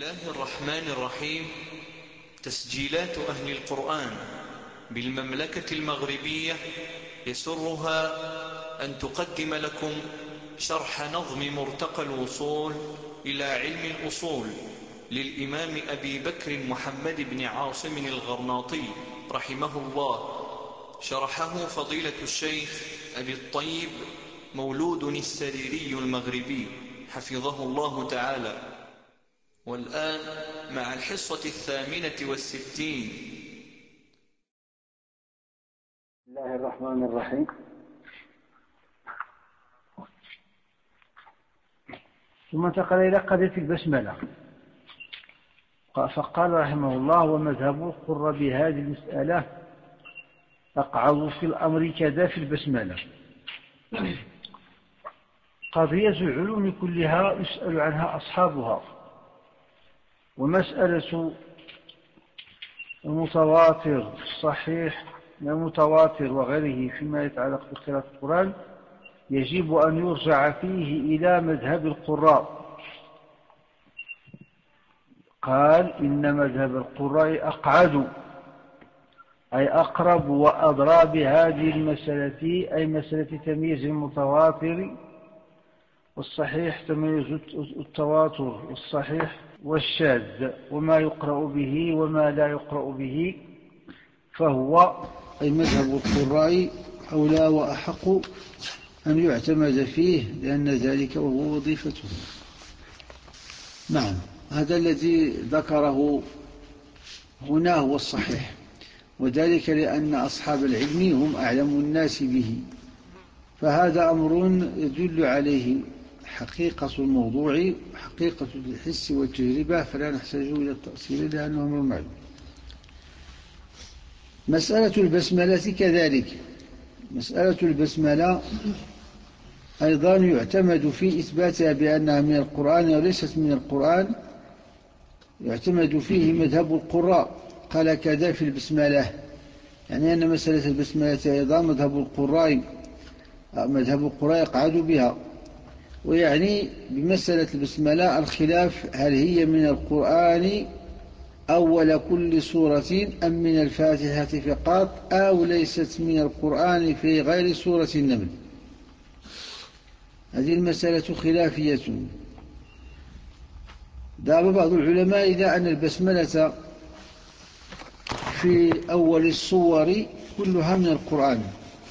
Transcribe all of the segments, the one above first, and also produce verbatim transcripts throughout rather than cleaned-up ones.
الله الرحمن الرحيم. تسجيلات أهل القرآن بالمملكة المغربية يسرها أن تقدم لكم شرح نظم مرتقى الوصول إلى علم الأصول للإمام أبي بكر محمد بن عاصم الغرناطي رحمه الله. شرحه فضيلة الشيخ أبي الطيب مولود السريري المغربي حفظه الله تعالى. والآن مع الحصة الثامنة والستين. بسم الله الرحمن الرحيم. ثم انتقل إلى قضية البسملة، فقال رحمه الله: ومذهب القرة بهذه المسألة أقعد في الأمر كذا في البسملة. قضية العلوم كلها يسأل عنها أصحابها، ومسألة المتواتر الصحيح من المتواتر وغيره فيما يتعلق بقراءة القرآن يجب أن يرجع فيه إلى مذهب القراء. قال: إن مذهب القراء أقعد، أي أقرب وأدرى بهذه المسألة، أي مسألة تمييز المتواتر والصحيح، تمييز التواتر والصحيح والشاذ، وما يقرأ به وما لا يقرأ به، فهو أي مذهب القراء أولى وأحق أن يعتمد فيه، لأن ذلك وهو وظيفته. نعم، هذا الذي ذكره هنا هو الصحيح، وذلك لأن أصحاب العلم هم أعلم الناس به، فهذا أمر يدل عليه حقيقة الموضوع وحقيقة الحس والتجربة، فلا نحتاج إلى التأصيل لأنه أمر معلوم. مسألة البسملة كذلك. مسألة البسملة أيضا يعتمد في إثباتها بأنها من القرآن وليست من القرآن، يعتمد فيه مذهب القراء. قال كذا في البسملة، يعني أن مسألة البسملة أيضا مذهب القراء مذهب القراء يقعد بها، ويعني بمسألة البسملة الخلاف هل هي من القرآن أول كل سورة أم من الفاتحة فقط، أو ليست من القرآن في غير سورة النمل. هذه المسألة خلافية. ذهب بعض العلماء إلى أن البسملة في أول السور كلها من القرآن،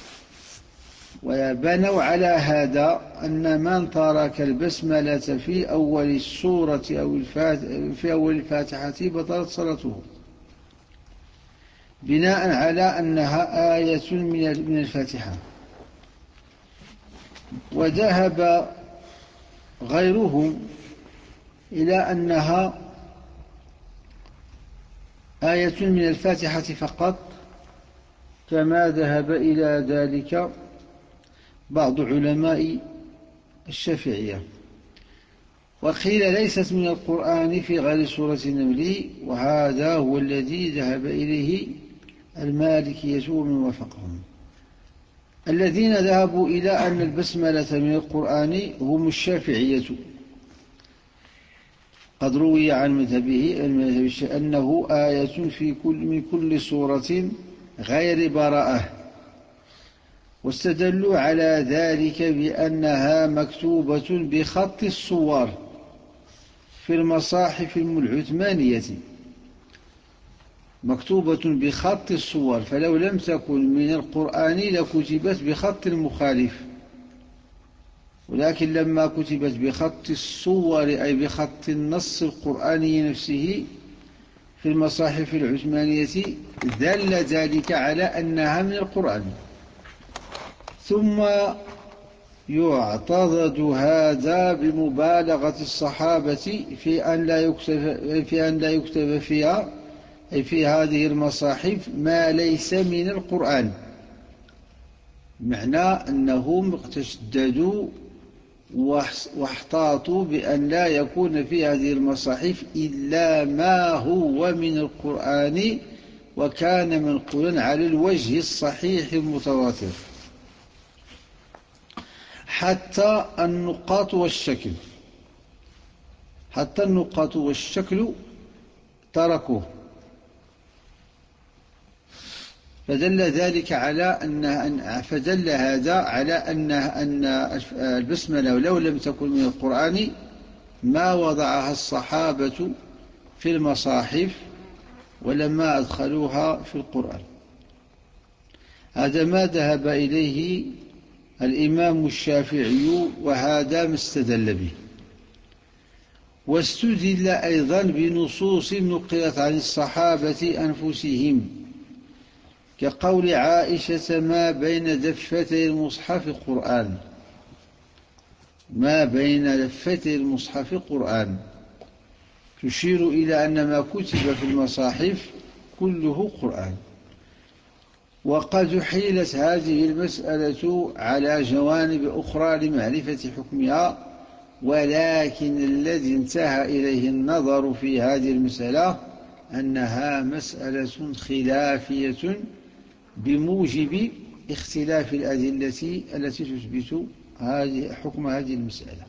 وبنوا على هذا أن من ترك البسملة في أول السورة أو في أول الفاتحة بطلت صلاته، بناء على أنها آية من الفاتحة. وذهب غيرهم إلى أنها آية من الفاتحة فقط، كما ذهب إلى ذلك بعض علماء الشافعية. وقيل ليست من القرآن في غير سورة النمل، وهذا هو الذي ذهب إليه المالكية ومن وافقهم. الذين ذهبوا إلى أن البسملة من القرآن هم الشافعية. قد روي عن مذهبه أنه آية في كل من كل سورة غير براءة، واستدلوا على ذلك بأنها مكتوبة بخط الصور في المصاحف العثمانية، مكتوبة بخط الصور، فلو لم تكن من القرآن لكتبت بخط المخالف، ولكن لما كتبت بخط الصور أي بخط النص القرآني نفسه في المصاحف العثمانية دل ذلك على أنها من القرآن. ثم يعتضد هذا بمبالغة الصحابة في أن لا يكتب في أن لا يكتب فيها أي في هذه المصاحف ما ليس من القرآن، معنى أنهم تشددوا واحتاطوا بأن لا يكون في هذه المصاحف إلا ما هو من القرآن وكان منقولا على الوجه الصحيح المتواتر. حتى النقاط والشكل حتى النقاط والشكل تركوه. فدل ذلك على أن فدل هذا على أن أن البسملة لو لم تكن من القرآن ما وضعها الصحابة في المصاحف ولما أدخلوها في القرآن. هذا ما ذهب إليه الإمام الشافعي، وهذا ما استدل به. واستدل أيضا بنصوص نقلت عن الصحابة أنفسهم، كقول عائشة: ما بين دفتي المصحف قرآن، ما بين دفتي المصحف قرآن، تشير إلى أن ما كتب في المصاحف كله قرآن. وقد حيلت هذه المسألة على جوانب أخرى لمعرفة حكمها، ولكن الذي انتهى إليه النظر في هذه المسألة أنها مسألة خلافية بموجب اختلاف الأدلة التي تثبت حكم هذه المسألة.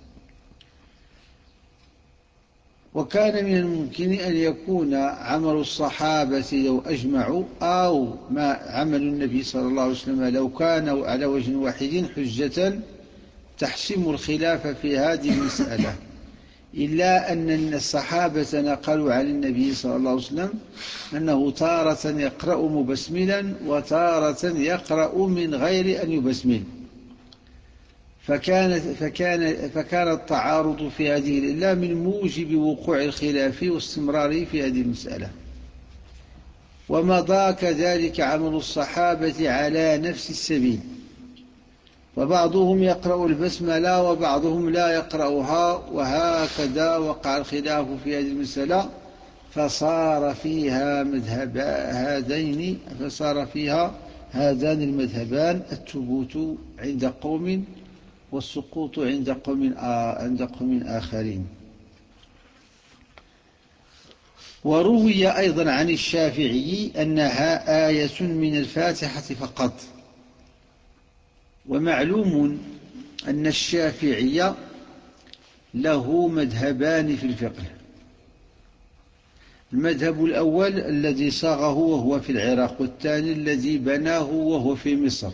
وكان من الممكن أن يكون عمل الصحابة لو أجمعوا، أو ما عمل النبي صلى الله عليه وسلم لو كانوا على وجه واحد، حجة تحسم الخلاف في هذه المسألة، إلا أن الصحابة نقلوا عن النبي صلى الله عليه وسلم أنه تارة يقرأ مبسملا وتارة يقرأ من غير أن يبسمل، فكان, فكان, فكان التعارض في هذه الإلا من موجب وقوع الخلاف واستمراره في هذه المسألة. ومضى كذلك عمل الصحابة على نفس السبيل، فبعضهم يقرأ البسملة وبعضهم لا يقرأها، وهكذا وقع الخلاف في هذه المسألة، فصار فيها مذهب هذين فصار فيها هذان المذهبان: الثبوت عند قوم والسقوط عند قوم عند قوم آخرين. وروي أيضا عن الشافعي أنها آية من الفاتحة فقط. ومعلوم أن الشافعي له مذهبان في الفقه: المذهب الأول الذي صاغه وهو في العراق، والثاني الذي بناه وهو في مصر.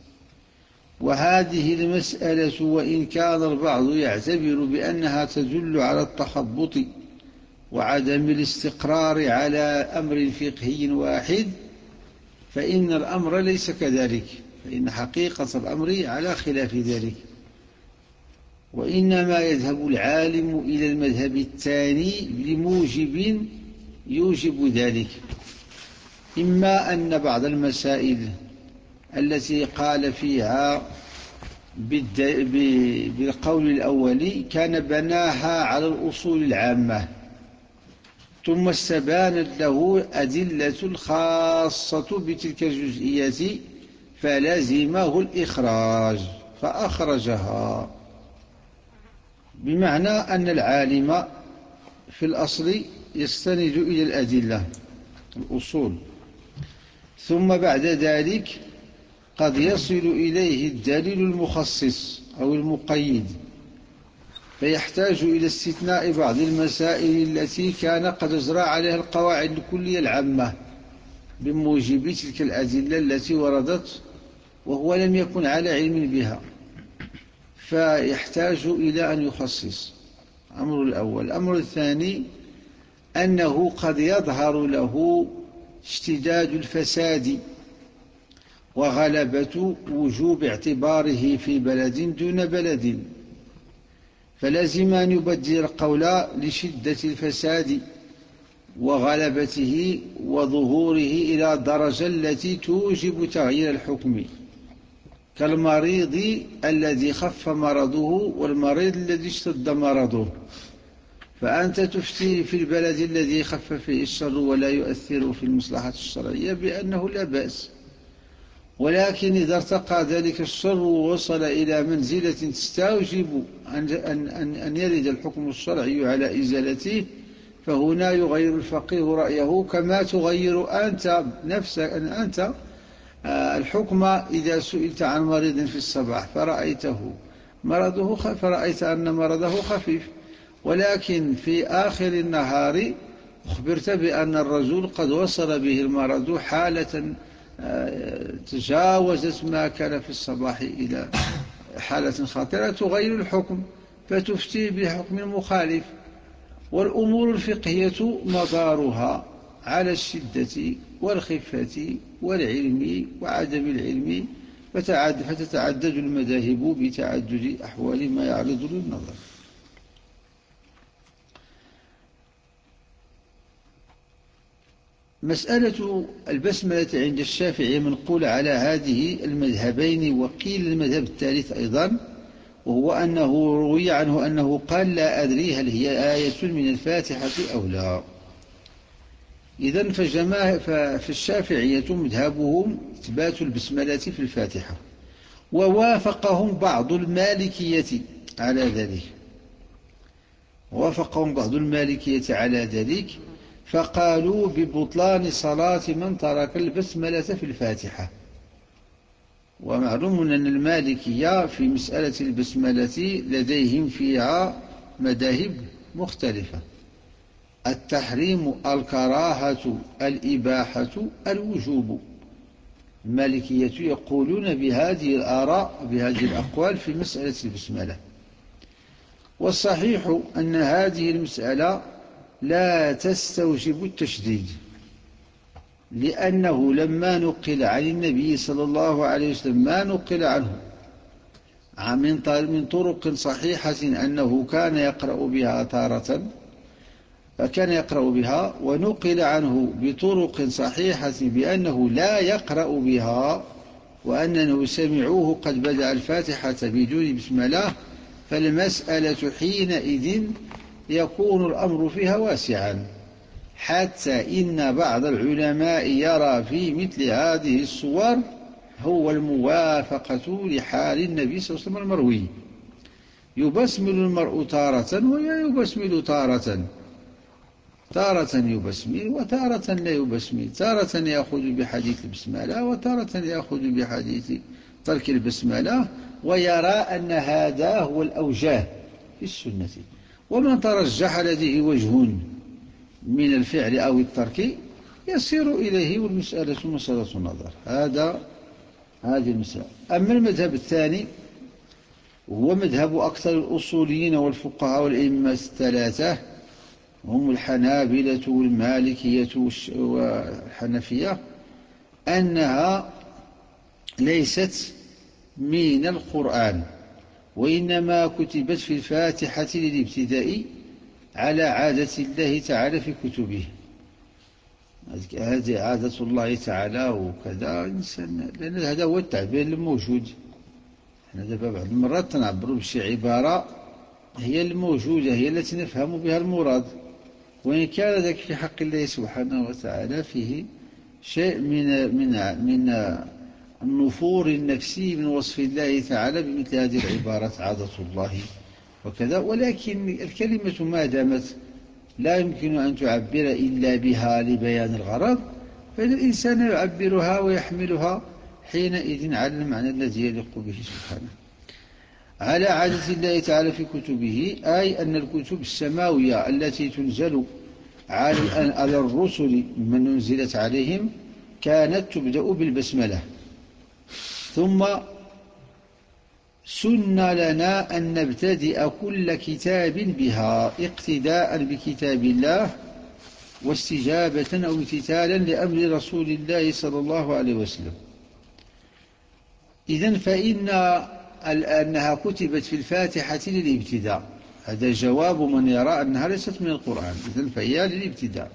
وهذه المسألة وإن كان البعض يعتبر بأنها تدل على التخبط وعدم الاستقرار على أمر فقهي واحد، فإن الأمر ليس كذلك، فإن حقيقة الأمر على خلاف ذلك. وإنما يذهب العالم إلى المذهب الثاني لموجب يوجب ذلك: إما أن بعض المسائل التي قال فيها بالقول الأولي كان بناها على الأصول العامة، ثم استبانت له أدلة خاصة بتلك الجزئيات فلزمه الإخراج فأخرجها. بمعنى أن العالم في الأصل يستند إلى الأدلة الأصول، ثم بعد ذلك قد يصل إليه الدليل المخصص أو المقيد، فيحتاج إلى استثناء بعض المسائل التي كان قد أجرى عليها القواعد الكلية العامة بموجب تلك الأدلة التي وردت وهو لم يكن على علم بها، فيحتاج إلى أن يخصص. الأمر الأول. الأمر الثاني أنه قد يظهر له اشتداد الفساد وغلبة وجوب اعتباره في بلد دون بلد، فلازم أن يبدل القول لشدة الفساد وغلبته وظهوره إلى درجة التي توجب تغيير الحكم، كالمريض الذي خف مرضه والمريض الذي اشتد مرضه. فأنت تفتي في البلد الذي خف فيه الشر ولا يؤثر في المصلحة الشرعية بأنه لا بأس، ولكن إذا ارتقى ذلك الشر ووصل إلى منزلة تستوجب أن, أن, أن يرد الحكم الشرعي على إزالته، فهنا يغير الفقيه رأيه، كما تغير أنت نفسك أن أنت الحكم إذا سئلت عن مريض في الصباح فرأيته مرضه فرأيت أن مرضه خفيف، ولكن في آخر النهار أخبرت بأن الرجل قد وصل به المرض حالة تجاوزت ما كان في الصباح إلى حالة خطيرة تغير الحكم، فتفتي بحكم مخالف. والأمور الفقهية مدارها على الشدة والخفة والعلم وعدم العلم، فتتعدد المذاهب بتعدد أحوال ما يعرض للنظر. مسألة البسملة عند الشافعي منقول على هذه المذهبين، وقيل المذهب الثالث أيضا، وهو أنه روي عنه أنه قال لا أدري هل هي آية من الفاتحة أو لا. إذن ففي الشافعية مذهبهم إثبات البسملة في الفاتحة، ووافقهم بعض المالكية على ذلك وافقهم بعض المالكية على ذلك فقالوا ببطلان صلاة من ترك البسملة في الفاتحة. ومعلوم أن المالكية في مسألة البسملة لديهم فيها مذاهب مختلفة: التحريم، الكراهة، الإباحة، الوجوب. المالكية يقولون بهذه الآراء بهذه الأقوال في مسألة البسملة. والصحيح أن هذه المسألة لا تستوجب التشديد، لأنه لما نقل عن النبي صلى الله عليه وسلم ما نقل عنه من طرق صحيحة أنه كان يقرأ بها تارة فكان يقرأ بها، ونقل عنه بطرق صحيحة بأنه لا يقرأ بها، وأنه سمعوه قد بدأ الفاتحة بدون بسم الله، فالمسألة حينئذ يكون الأمر فيها واسعا، حتى إن بعض العلماء يرى في مثل هذه الصور هو الموافقة لحال النبي صلى الله عليه وسلم المروي: يبسمل المرء تارة ولا يبسمل تارة، تارة يبسمل وتارة لا يبسمل، تارة يأخذ بحديث البسملة وتارة يأخذ بحديث ترك البسملة، ويرى أن هذا هو الأوجه في السنة. ومن ترجح لديه وجه من الفعل أو الترك يسير إليه، والمسألة مسألة نظر. هذا هذه المسألة. أما المذهب الثاني هو مذهب أكثر الأصوليين والفقهاء والأئمة الثلاثة، هم الحنابلة والمالكية والحنفية، أنها ليست من القرآن، وإنما كتبت في الفاتحة للابتداء على عادة الله تعالى في كتبه. هذه عادة الله تعالى وكذا إنسان، لأن هذا هو التعبير الموجود. احنا دابا بعض المرات تنعبروا بشي عبارة هي الموجودة، هي التي نفهم بها المراد، وإن كان ذلك في حق الله سبحانه وتعالى فيه شيء من من من النفور النفسي من وصف الله تعالى بمثل هذه العبارات عادة الله وكذا. ولكن الكلمة ما دامت لا يمكن أن تعبر إلا بها لبيان الغرض، فإن الإنسان يعبرها ويحملها حينئذ على المعنى الذي يليق به سبحانه. على عادة الله تعالى في كتبه، أي أن الكتب السماوية التي تنزل على الرسل من نزلت عليهم كانت تبدأ بالبسملة. ثم سن لنا أن نبتدئ كل كتاب بها اقتداء بكتاب الله واستجابة أو امتثالا لأمر رسول الله صلى الله عليه وسلم. إذن فإن أنها كتبت في الفاتحة للابتداء، هذا جواب من يرى أنها ليست من القرآن، إذن فهي للابتداء.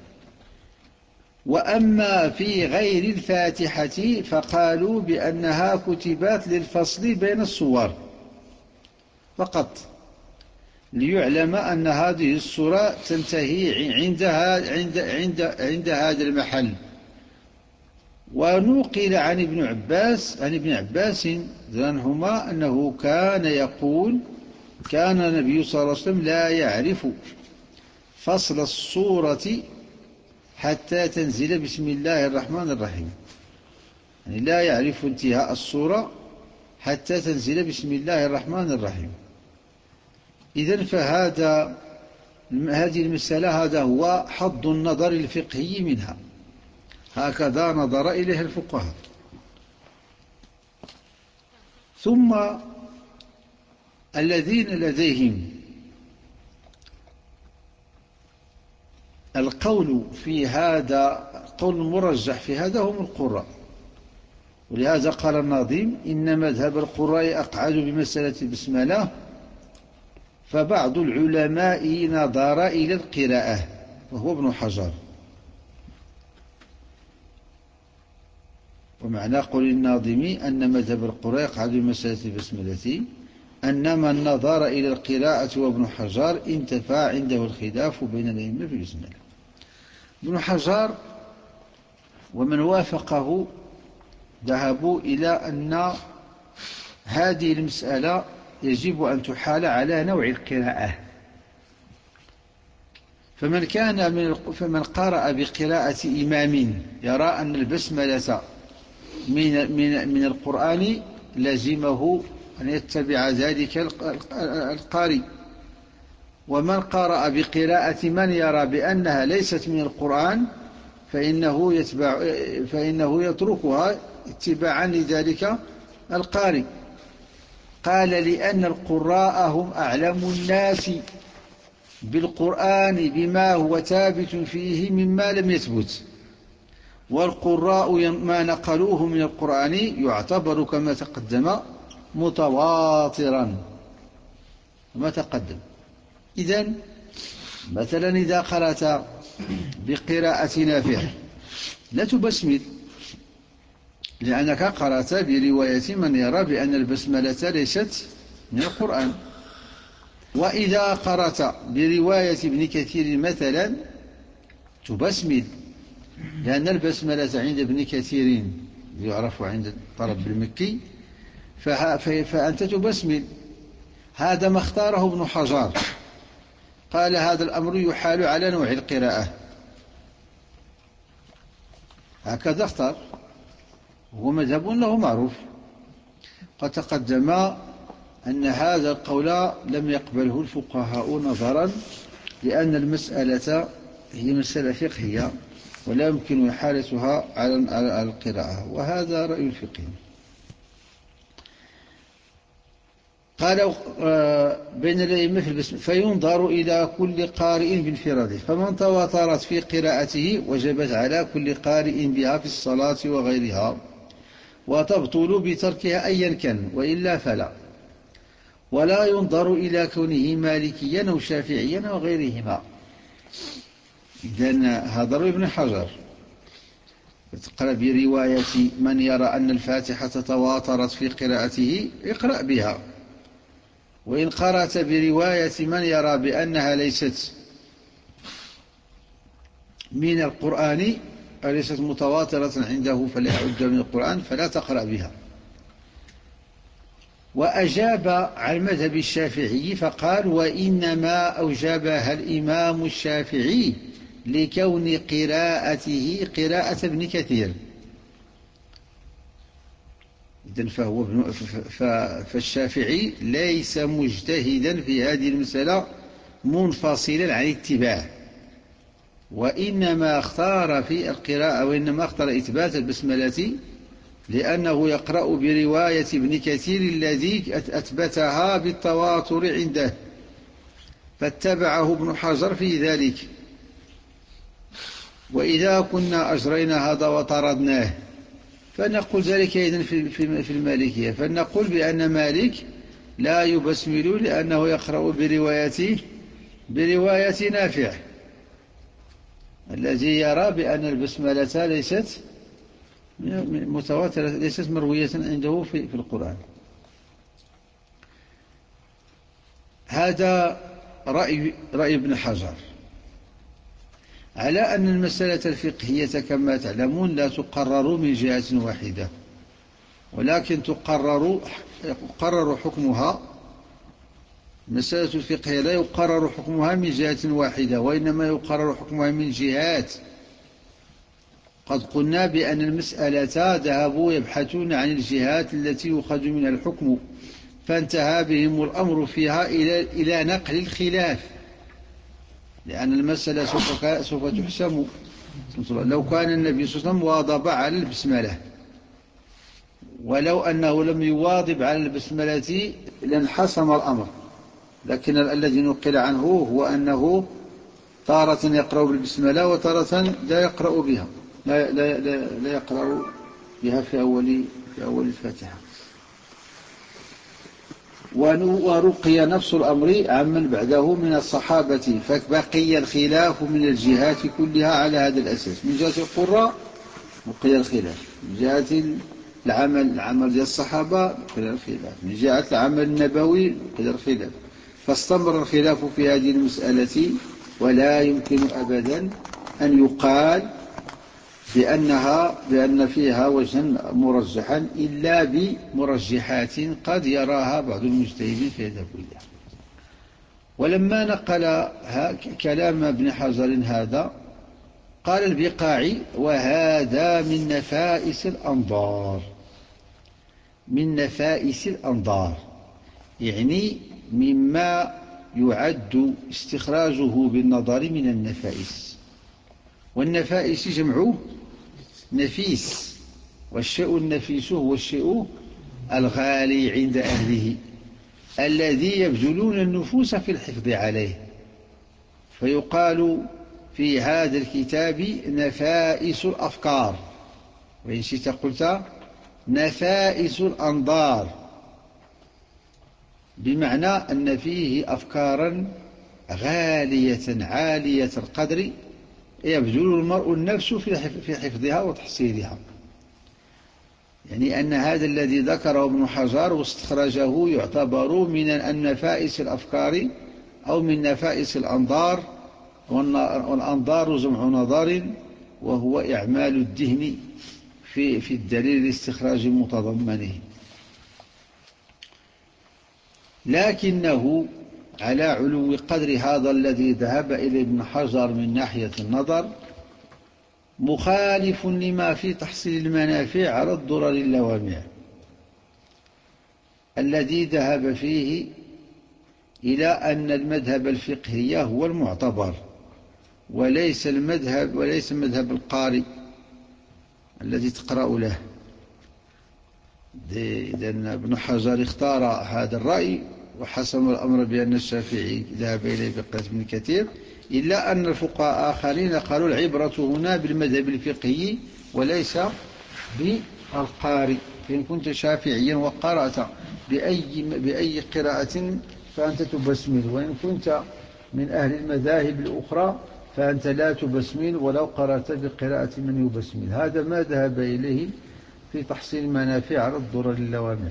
وأما في غير الفاتحة فقالوا بأنها كتبت للفصل بين الصور فقط، ليعلم أن هذه الصورة تنتهي عندها عند, عند, عند هذا المحل. ونقل عن ابن عباس عن ابن عباس عنهما أنه كان يقول: كان النبي صلى الله عليه وسلم لا يعرف فصل الصورة حتى تنزل بسم الله الرحمن الرحيم، يعني لا يعرف انتهاء الصورة حتى تنزل بسم الله الرحمن الرحيم. إذن فهذا هذه المسألة هذا هو حظ النظر الفقهي منها، هكذا نظر إليها الفقهاء. ثم الذين لديهم القول في هذا، القول المرجح في هذا هم القراء. ولهذا قال الناظم: إن مذهب القراء أقعد بمسألة البسملة، فبعض العلماء نظر إلى القراءة، وهو ابن حجر. ومعنى قول الناظم أن مذهب القراء أقعد بمسألة البسملة أن من نظر إلى القراءة وابن حجر انتفى عنده الخلاف بين الأئمة في البسملة. ابن حجر ومن وافقه ذهبوا إلى أن هذه المسألة يجب أن تحال على نوع القراءة. فمن كان من فمن قرأ بقراءة إمام يرى أن البسملة من من من القرآن لزمه أن يتبع ذلك القارئ. ومن قرأ بقراءة من يرى بأنها ليست من القرآن فإنه يتبع فإنه يتركها اتباعا لذلك القارئ. قال: لأن القراء هم أعلم الناس بالقرآن بما هو ثابت فيه مما لم يثبت، والقراء ما نقلوه من القرآن يعتبر كما تقدم متواترا كما تقدم. إذن مثلا إذا قرأت بقراءة نافع لا تبسمل، لأنك قرأت برواية من يرى بأن البسملة ليست من القرآن. وإذا قرأت برواية ابن كثير مثلا تبسمل، لأن البسملة عند ابن كثير يعرف عند الطرب المكي، فأنت تبسمل. هذا ما اختاره ابن حجر، قال: هذا الأمر يحال على نوع القراءة، هكذا اختار، هو مذهب له معروف. قد تقدم أن هذا القول لم يقبله الفقهاء نظرا لأن المسألة هي مسألة فقهية ولا يمكن إحالتها على القراءة، وهذا رأي الفقه. قالوا بين الأئمة في البسم فينظر إلى كل قارئ بانفراده، فمن تواترت في قراءته وجبت على كل قارئ بها في الصلاة وغيرها، وتبطل بتركها أيا كان، وإلا فلا. ولا ينظر إلى كونه مالكيا أو شافعيا أو غيرهما. إذن هذا رأي ابن حجر. تقرأ برواية من يرى أن الفاتحة تواترت في قراءته اقرأ بها، وإن قرأت برواية من يرى بأنها ليست من القرآن أو ليست متواترة عنده فلا يعد من القرآن فلا تقرأ بها. وأجاب عن مذهب الشافعي فقال: وإنما أوجبها الإمام الشافعي لكون قراءته قراءة ابن كثير. إذن فهو ابن فالشافعي ليس مجتهدا في هذه المسألة منفصلا عن اتباع، وإنما اختار في القراءة وإنما اختار إثبات البسملة لأنه يقرأ برواية ابن كثير الذي أثبتها بالتواتر عنده، فاتبعه ابن حجر في ذلك. وإذا كنا أجرينا هذا وطردناه فنقول ذلك أيضا في المالكية، فنقول بأن مالك لا يبسمل لأنه يقرأ برواية برواية نافع الذي يرى بأن البسملة ليست متواترة، ليست مروية عنده في القرآن. هذا رأي رأي ابن حجر، على أن المسألة الفقهية كما تعلمون لا تقرر من جهة واحدة، ولكن تقرر يقرر حكمها. المسألة الفقهية لا يقرر حكمها من جهة واحدة، وإنما يقرر حكمها من جهات. قد قلنا بأن المسألة ذهبوا يبحثون عن الجهات التي يؤخذ منها الحكم، فانتهى بهم الأمر فيها إلى إلى نقل الخلاف. لأن المسألة سوف سوف تحسم. لو كان النبي صلى الله عليه وسلم واظب على البسملة، ولو أنه لم يواظب على البسملة لانحسم الأمر، لكن الذي نقل عنه هو أنه تارة يقرأ بالبسملة وتارة لا يقرأ بها، لا, لا, لا, لا يقرأ بها في أول, في أول الفاتحة. ورقي نفس الأمر عمن بعده من الصحابة، فبقي الخلاف من الجهات كلها على هذا الأساس. من جهة القراء بقي الخلاف، من جهة العمل العمل ديال الصحابة بقي الخلاف، من جهة العمل النبوي بقي الخلاف. فاستمر الخلاف في هذه المسألة، ولا يمكن أبدا أن يقال بأنها بأن فيها وجها مرجحا إلا بمرجحات قد يراها بعض المجتهدين فيذهبوا إليها. ولما نقل كلام ابن حجر هذا قال البقاعي: وهذا من نفائس الأنظار، من نفائس الأنظار، يعني مما يعد استخراجه بالنظر من النفائس. والنفائس جمعه نفيس، والشيء النفيس هو الشيء الغالي عند أهله الذي يبذلون النفوس في الحفظ عليه. فيقال في هذا الكتاب نفائس الأفكار، وإن شئت قلت نفائس الأنظار، بمعنى أن فيه أفكارا غالية عالية القدر يبذل المرء النفس في حفظها وتحصيلها. يعني أن هذا الذي ذكره ابن حجر واستخرجه يعتبر من النفائس الأفكار أو من نفائس الأنظار. والأنظار جمع نظر، وهو إعمال الذهن في, في الدليل لاستخراج متضمنه. لكنه على علو قدر هذا الذي ذهب إليه ابن حجر من ناحية النظر مخالف لما في تحصيل المنافع على الضرر اللوامع، الذي ذهب فيه إلى أن المذهب الفقهي هو المعتبر، وليس المذهب وليس مذهب القارئ الذي تقرأ له. إذن ابن حجر اختار هذا الرأي وحسم الأمر بأن الشافعي ذهب إليه بقياس ابن كثير، إلا أن الفقهاء آخرين قالوا العبرة هنا بالمذهب الفقهي وليس بالقارئ. فإن كنت شافعيا وقرأت بأي, بأي قراءة فأنت تبسمل، وإن كنت من أهل المذاهب الأخرى فأنت لا تبسمل ولو قرأت بقراءة من يبسمل. هذا ما ذهب إليه في تحصيل المنافع على الضرر اللوامع.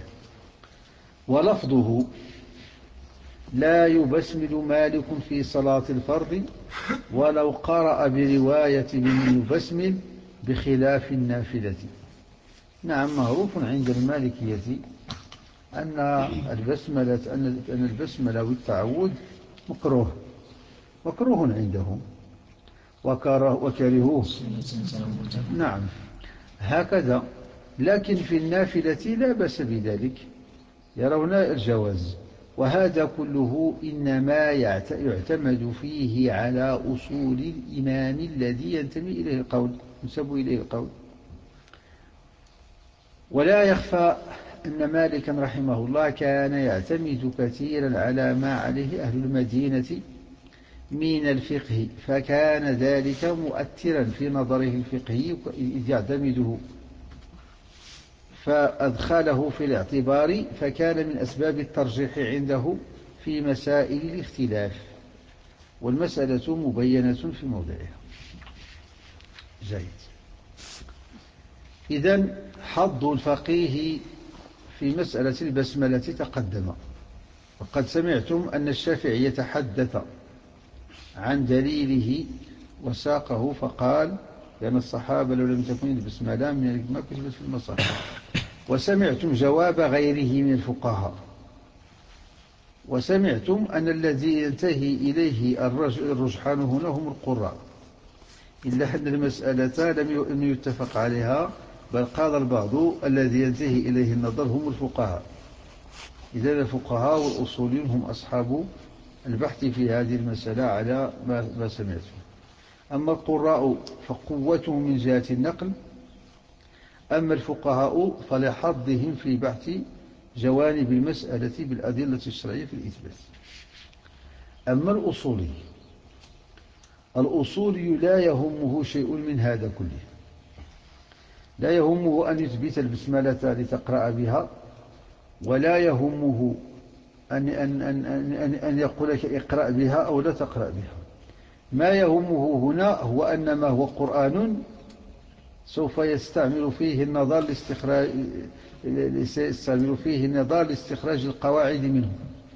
ولفظه لا يبسمل مالك في صلاة الفرض ولو قرأ برواية من يبسمل بخلاف النافلة. نعم، معروف عند المالكية أن البسملة أن البسملة والتعوذ مكروه مكروه عندهم وكرهوه. نعم هكذا، لكن في النافلة لا بأس بذلك، يرون الجواز. وهذا كله إنما يعتمد فيه على أصول الإمام الذي ينتمي إليه القول ينسب إليه القول. ولا يخفى أن مالكا رحمه الله كان يعتمد كثيرا على ما عليه أهل المدينة من الفقه، فكان ذلك مؤثرا في نظره الفقهي إذ يعتمده، فأدخله في الاعتبار، فكان من أسباب الترجيح عنده في مسائل الاختلاف، والمسألة مبينة في موضعها. جيد. إذن حظ الفقيه في مسألة البسملة تقدم، وقد سمعتم أن الشافعي يتحدث عن دليله وساقه فقال لأن الصحابة لو لم تكن البسملة من ما كتبت في المصحف. وسمعتم جواب غيره من الفقهاء، وسمعتم أن الذي ينتهي إليه الرجحان هنا هم القراء، إلا أن المسألة لم يتفق عليها، بل قال البعض الذي ينتهي إليه النظر هم الفقهاء. إذا الفقهاء والأصوليون هم أصحاب البحث في هذه المسألة على ما سمعت. أما القراء فقوتهم من جهة النقل، أما الفقهاء فلحظهم في بحث جوانب المسألة بالأدلة الشرعية في الإثبات. أما الأصولي الأصولي لا يهمه شيء من هذا كله، لا يهمه أن يثبت البسملة لتقرأ بها، ولا يهمه أن, أن, أن, أن, أن يقول لك اقرأ بها أو لا تقرأ بها. ما يهمه هنا هو أن ما هو قرآن سوف يستعمل فيه النظر لاستخراج يستعمل فيه النظر لاستخراج القواعد منه،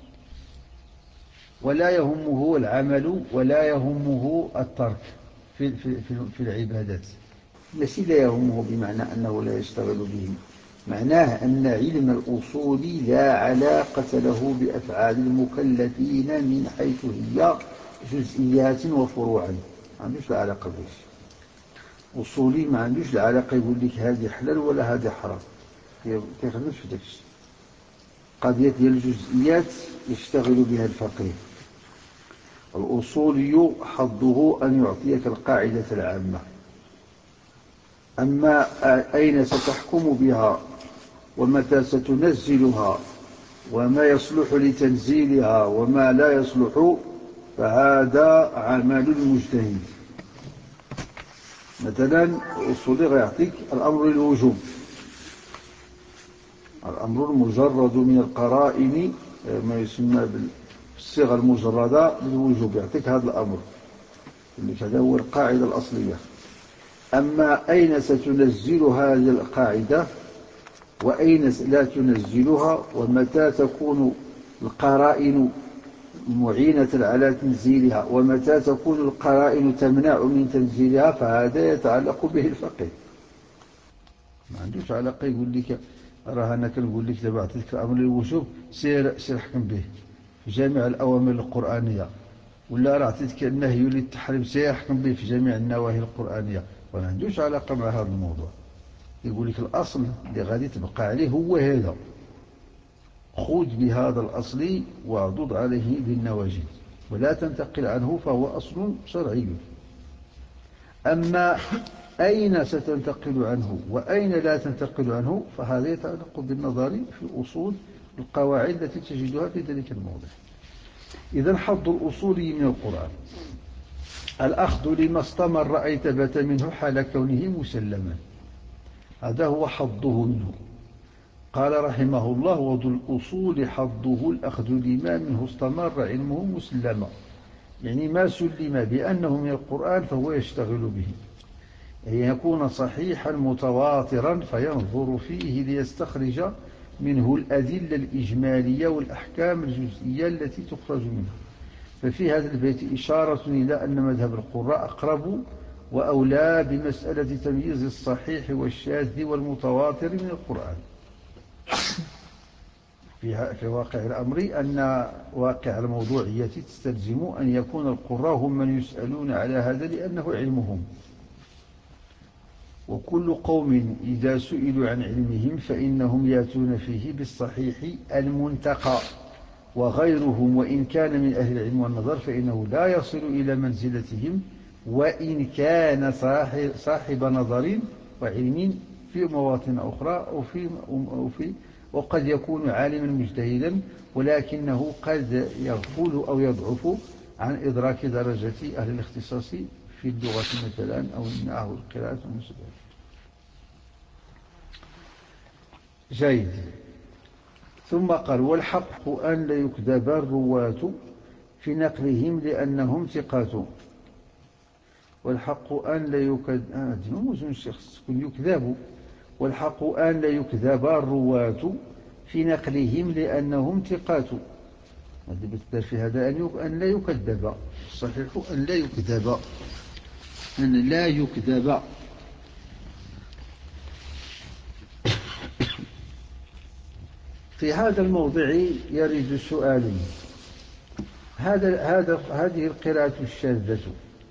ولا يهمه العمل ولا يهمه الترك في, في, في, في العبادات. التي لا يهمه بمعنى أنه لا يشتغل به، معناه أن علم الأصول لا علاقة له بأفعال المكلفين من حيث هي جزئيات وفروعا، ما عندوش العلاقة به. أصولي ما عندوش العلاقة يقول لك هذه حلال ولا هذه حرام، كيخدمش في داك الشيء. قضية ديال الجزئيات يشتغل بها الفقيه. الأصولي حظه أن يعطيك القاعدة العامة، أما أين ستحكم بها ومتى ستنزلها وما يصلح لتنزيلها وما لا يصلح فهذا عمل المجتهد. مثلا الأصولي غيعطيك الأمر للوجوب، الأمر المجرد من القرائن ما يسمى بالصيغة المجردة للوجوب، يعطيك هذا الأمر، هذا هو القاعدة الأصلية. أما أين ستنزل هذه القاعدة وأين لا تنزلها ومتى تكون القرائن معينة على تنزيلها ومتى تكون القرائن تمنع من تنزيلها، فهذا يتعلق به الفقيه. ما عندوش علاقة يقول لك راه أنا كنقول لك دابا عطيتك الأمر للوجوب سير سير احكم به في جميع الأوامر القرآنية، ولا راه عطيتك النهي للتحريم سير احكم به في جميع النواهي القرآنية. وما عندوش علاقة مع هذا الموضوع. يقول لك الأصل اللي غادي تبقى عليه هو هذا، خذ بهذا الأصل واعضد عليه بالنواجذ ولا تنتقل عنه، فهو أصل شرعي. أما أين ستنتقل عنه وأين لا تنتقل عنه فهذا يتعلق بالنظر في الأصول القواعد التي تجدها في ذلك الموضع. إذن حظ الأصولي من القرآن الأخذ لما استمر أي ثبت منه حال كونه مسلما، هذا هو حظه منه. قال رحمه الله: وذو الأصول حظه الأخذ لما منه استمر علمه مسلما، يعني ما سلم بأنه من القرآن فهو يشتغل به، أن يعني يكون صحيحا متواترا فينظر فيه ليستخرج منه الأدلة الإجمالية والأحكام الجزئية التي تخرج منه. ففي هذا البيت إشارة إلى أن مذهب القراء أقرب وأولى بمسألة تمييز الصحيح والشاذ والمتواتر من القرآن. في واقع الأمر أن واقع الموضوعية تستلزم أن يكون القراء هم من يسألون على هذا لأنه علمهم، وكل قوم إذا سئلوا عن علمهم فإنهم يأتون فيه بالصحيح المنتقى، وغيرهم وإن كان من أهل العلم والنظر فإنه لا يصل إلى منزلتهم وإن كان صاحب نظر وعلم في مواطن أخرى أو في, أو في وقد يكون عالما مجتهدا، ولكنه قد يغفل أو يضعف عن إدراك درجة أهل الاختصاص في اللغة مثلا أو النحو والقراءة والمسبح. جيد. ثم قال: والحق أن لا يكذب الرواة في نقلهم لأنهم ثقات. والحق أن لا يكذب والحق أن لا يكذب الرواة في نقلهم لأنهم ثقات. في هذا أن لا يكذب، الصحيح أن لا يكذب، أن لا يكذب. في هذا الموضع يرد سؤال: هذا هذا هذه القراءة الشاذة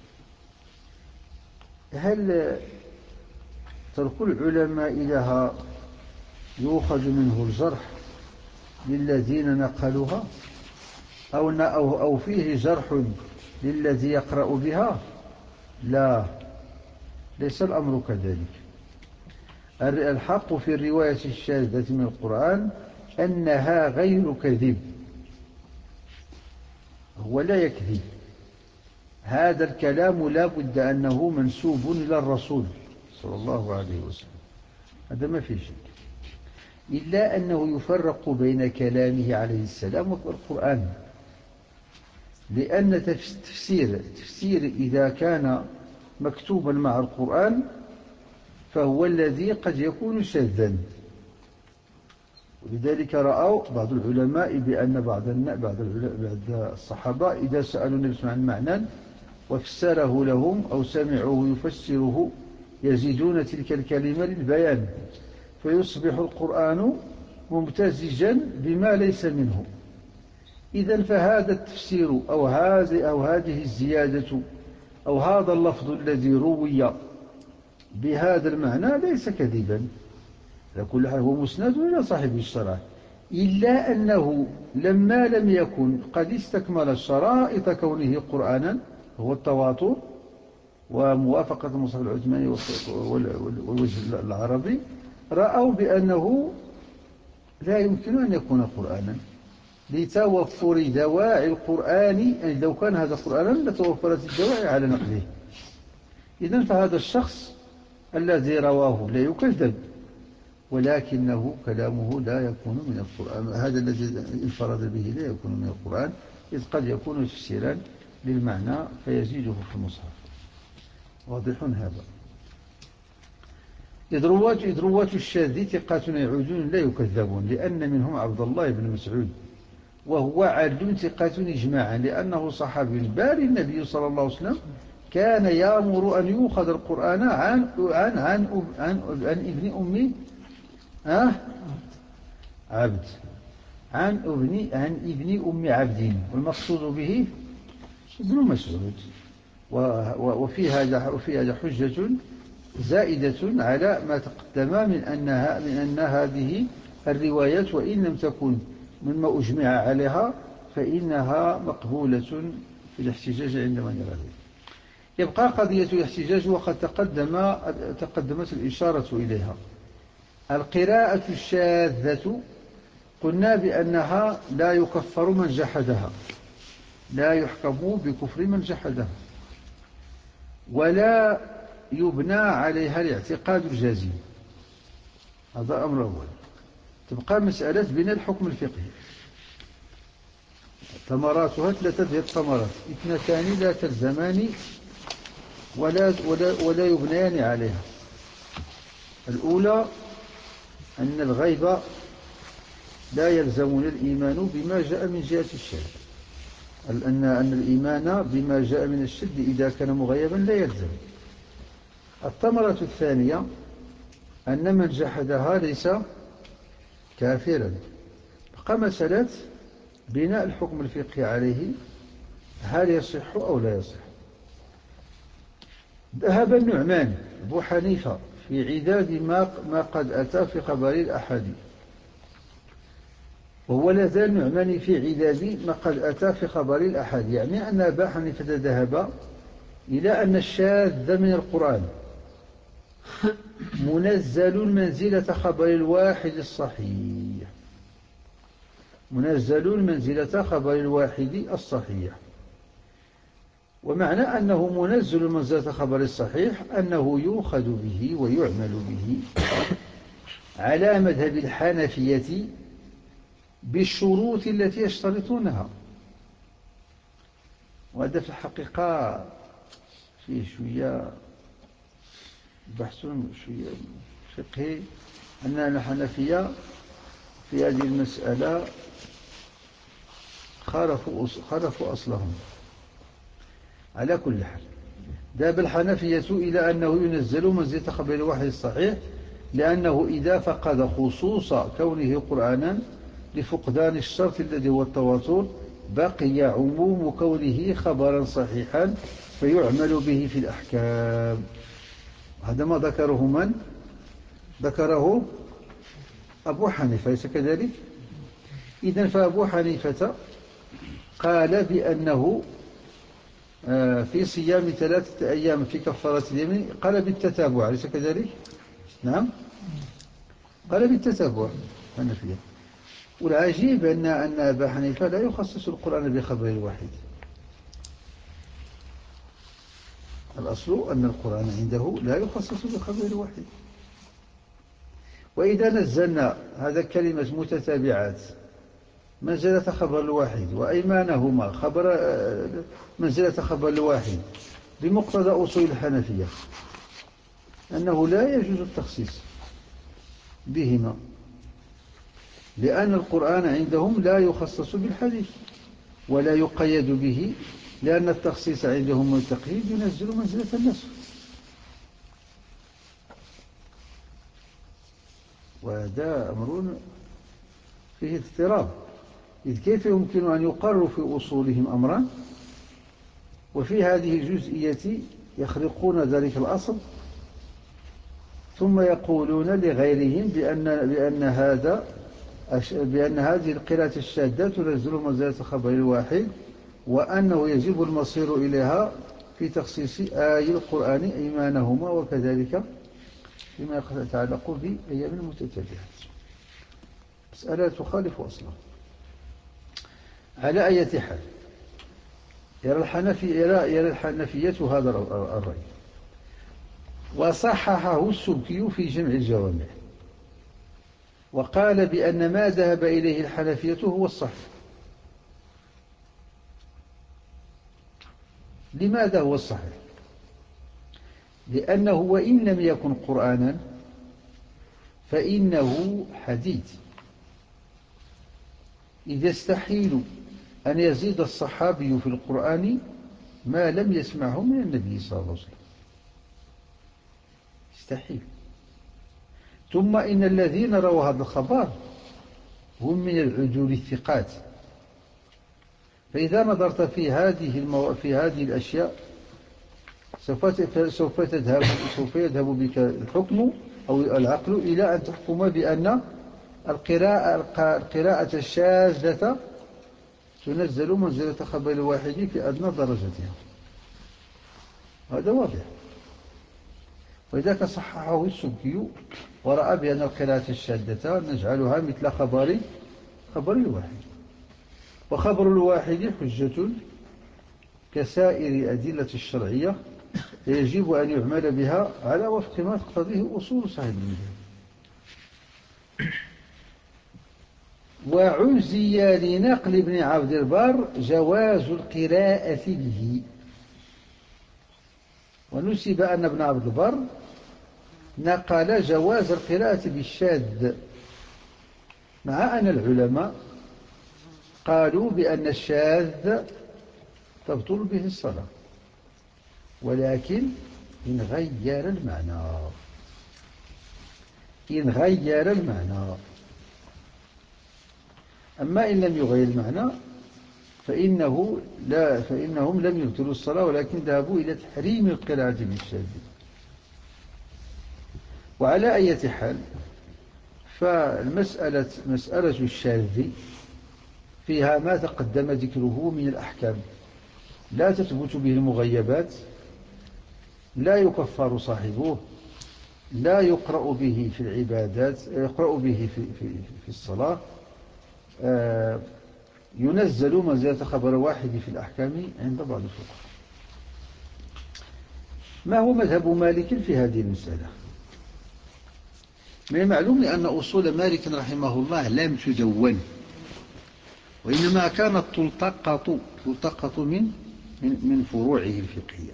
هل ترك العلماء لها يؤخذ منه الجرح للذين نقلوها، أو, أو, أو فيه جرح للذي يقرأ بها؟ لا، ليس الأمر كذلك. الحق في الرواية الشاذة من القرآن أنها غير كذب، هو لا يكذب. هذا الكلام لا بد أنه منسوب إلى الرسول صلى الله عليه وسلم، هذا ما في شك، إلا أنه يفرق بين كلامه عليه السلام والقرآن، لأن تفسير تفسير إذا كان مكتوبا مع القرآن فهو الذي قد يكون شاذا. ولذلك رأوا بعض العلماء بأن بعض بعض الصحابة إذا سألوا النبي صلى الله عليه وسلم عن معنى وفسره لهم أو سمعوه يفسره يزيدون تلك الكلمة للبيان، فيصبح القرآن ممتزجا بما ليس منه. إذن فهذا التفسير أو هذه أو هذه الزيادة أو هذا اللفظ الذي روي بهذا المعنى ليس كذبا، على كل حال هو مسند إلى صاحب الشرع، إلا أنه لما لم يكن قد استكمل شرائط كونه قرآنا، هو التواتر وموافقة المصحف العثماني والوجه العربي، رأوا بأنه لا يمكن أن يكون قرآنا لتوفر دواعي القرآن. يعني لو كان هذا قرآنا لتوفرت الدواعي على نقله. إذن فهذا الشخص الذي رواه لا يكذب، ولكنه كلامه لا يكون من القرآن، هذا الذي انفرد به لا يكون من القرآن، إذ قد يكون تفسيرا للمعنى فيزيده في المصحف. واضح هذا. إذ رواة الشاذ ثقات يعودون لا يكذبون، لأن منهم عبد الله بن مسعود وهو عدل ثقات إجماعا، لأنه صحابي، بل النبي صلى الله عليه وسلم كان يأمر أن يؤخذ القرآن عن عن عن عن, عن ابن أم أه عبد عن ابن عن ابن أم عبد، والمقصود به ابن مسعود. وفي هذا وفي هذا حجة زائدة على ما تقدم من أنها من أن هذه الروايات وإن لم تكن مما أجمع عليها فإنها مقبولة في الاحتجاج عند من يرى ذلك. يبقى قضية الاحتجاج وقد تقدم تقدمت الإشارة إليها. القراءة الشاذة قلنا بأنها لا يكفر من جحدها، لا يحكم بكفر من جحدها، ولا يبنى عليها الاعتقاد الجازم. هذا أمر أول. تبقى مسألة بناء الحكم الفقهي، ثمراتها ثلاثة ثمرات، اثنتان لا تلزمان ولا, ولا, ولا يبنيان عليها. الأولى أن الغيب لا يلزم الإيمان بما جاء من جهة الشهد، أن أن الإيمان بما جاء من الشد إذا كان مغيبا لا يلزم. الثمرة الثانية أن من جحدها ليس كافرا. بقى مسألة بناء الحكم الفقهي عليه، هل يصح أو لا يصح. ذهب النعمان أبو حنيفة في عداد ما ما قد أتى في خبر الأحد، وهو لا زال النعمان في عداد ما قد أتى في خبر الأحد، يعني أن أبا حنيفة ذهب إلى أن الشاذ من القرآن منزل منزلة خبر الواحد الصحيح، منزل منزلة خبر الواحد الصحيح. ومعنى أنه منزل منزلة خبر الصحيح أنه يؤخذ به ويعمل به على مذهب الحنفية بالشروط التي يشترطونها. وهذا في الحقيقة فيه شوية بحث شوية فقهي، أن الحنفية في هذه المسألة خالفوا خالفوا أصلهم. على كل حال ذهب الحنفية إلى أنه ينزل منزلة خبر الواحد الصحيح، لأنه إذا فقد خصوص كونه قرآنا لفقدان الشرط الذي هو التواتر بقي عموم كونه خبرا صحيحا فيعمل به في الأحكام. هذا ما ذكره من؟ ذكره أبو حنيفة، ليس كذلك؟ إذن فأبو حنيفة قال بأنه في صيام ثلاثة أيام في كفارة اليمين قال بالتتابع، أليس كذلك؟ نعم، قال بالتتابع حنفية. والعجيب أن أن أبا حنيفة لا يخصص القرآن بخبر الواحد. الأصل أن القرآن عنده لا يخصص بخبر الواحد. وإذا نزلنا هذا كلمة متتابعات منزلة خبر الواحد وأيمانهما خبر منزلة خبر الواحد بمقتضى أصول الحنفية أنه لا يجوز التخصيص بهما، لأن القرآن عندهم لا يخصص بالحديث ولا يقيد به، لأن التخصيص عندهم والتقييد ينزل منزلة النسخ. وهذا أمر فيه اضطراب، إذ كيف يمكن أن يقروا في أصولهم أمرا وفي هذه الجزئية يخرقون ذلك الأصل ثم يقولون لغيرهم بأن, بأن, هذا بأن هذه القراءة الشاذة تنزل منزلة خبر الواحد، وأنه يجب المصير إليها في تخصيص آي القرآن إيمانهما وكذلك فيما يتعلق بأيام المتتابعات. مسألة تخالف أصلا. على أي حال يرى الحنفية يرى يرى الحنفية هذا الرأي، وصححه السبكي في جمع الجوامع، وقال بأن ما ذهب إليه الحنفية هو الصح. لماذا هو الصحيح؟ لأنه وإن لم يكن قرآنا فإنه حديث، إذ يستحيل أن يزيد الصحابي في القرآن ما لم يسمعه من النبي صلى الله عليه وسلم، يستحيل. ثم إن الذين رووا هذا الخبر هم من العدول الثقات، فإذا نظرت في هذه المو... في هذه الأشياء سوف سوف تذهب سوف يذهب بك الحكم أو العقل إلى أن تحكم بأن القراءة القراءة الشاذة تنزل منزلة خبر الواحد في أدنى درجتها. هذا واضح. وإذا صححه السبكي ورأى بأن القراءة الشاذة نجعلها مثل خبر خبر الواحد، وخبر الواحد حجة كسائر الأدلة الشرعية يجب أن يعمل بها على وفق ما تقتضيه أصول صاحب المذهب. وعزي لنقل ابن عبد البر جواز القراءة به، ونسب أن ابن عبد البر نقل جواز القراءة بالشاذ، مع أن العلماء قالوا بأن الشاذ تبطل به الصلاة، ولكن إن غير المعنى إن غير المعنى أما إن لم يغير المعنى فإنه لا فإنهم لم يبطلوا الصلاة، ولكن ذهبوا إلى تحريم القراءة بالشاذ. وعلى أي حال فالمسألة مسألة الشاذ فيها ما تقدم ذكره من الأحكام، لا تثبت به المغيبات، لا يكفر صاحبه، لا يقرأ به في العبادات، يقرأ به في, في, في الصلاة، آه ينزل منزلة خبر واحد في الأحكام عند بعض الفقهاء. ما هو مذهب مالك في هذه المسألة؟ من المعلوم أن أصول مالك رحمه الله لم تدون، وإنما كانت تلتقط تلتقط من من من فروعه الفقهية.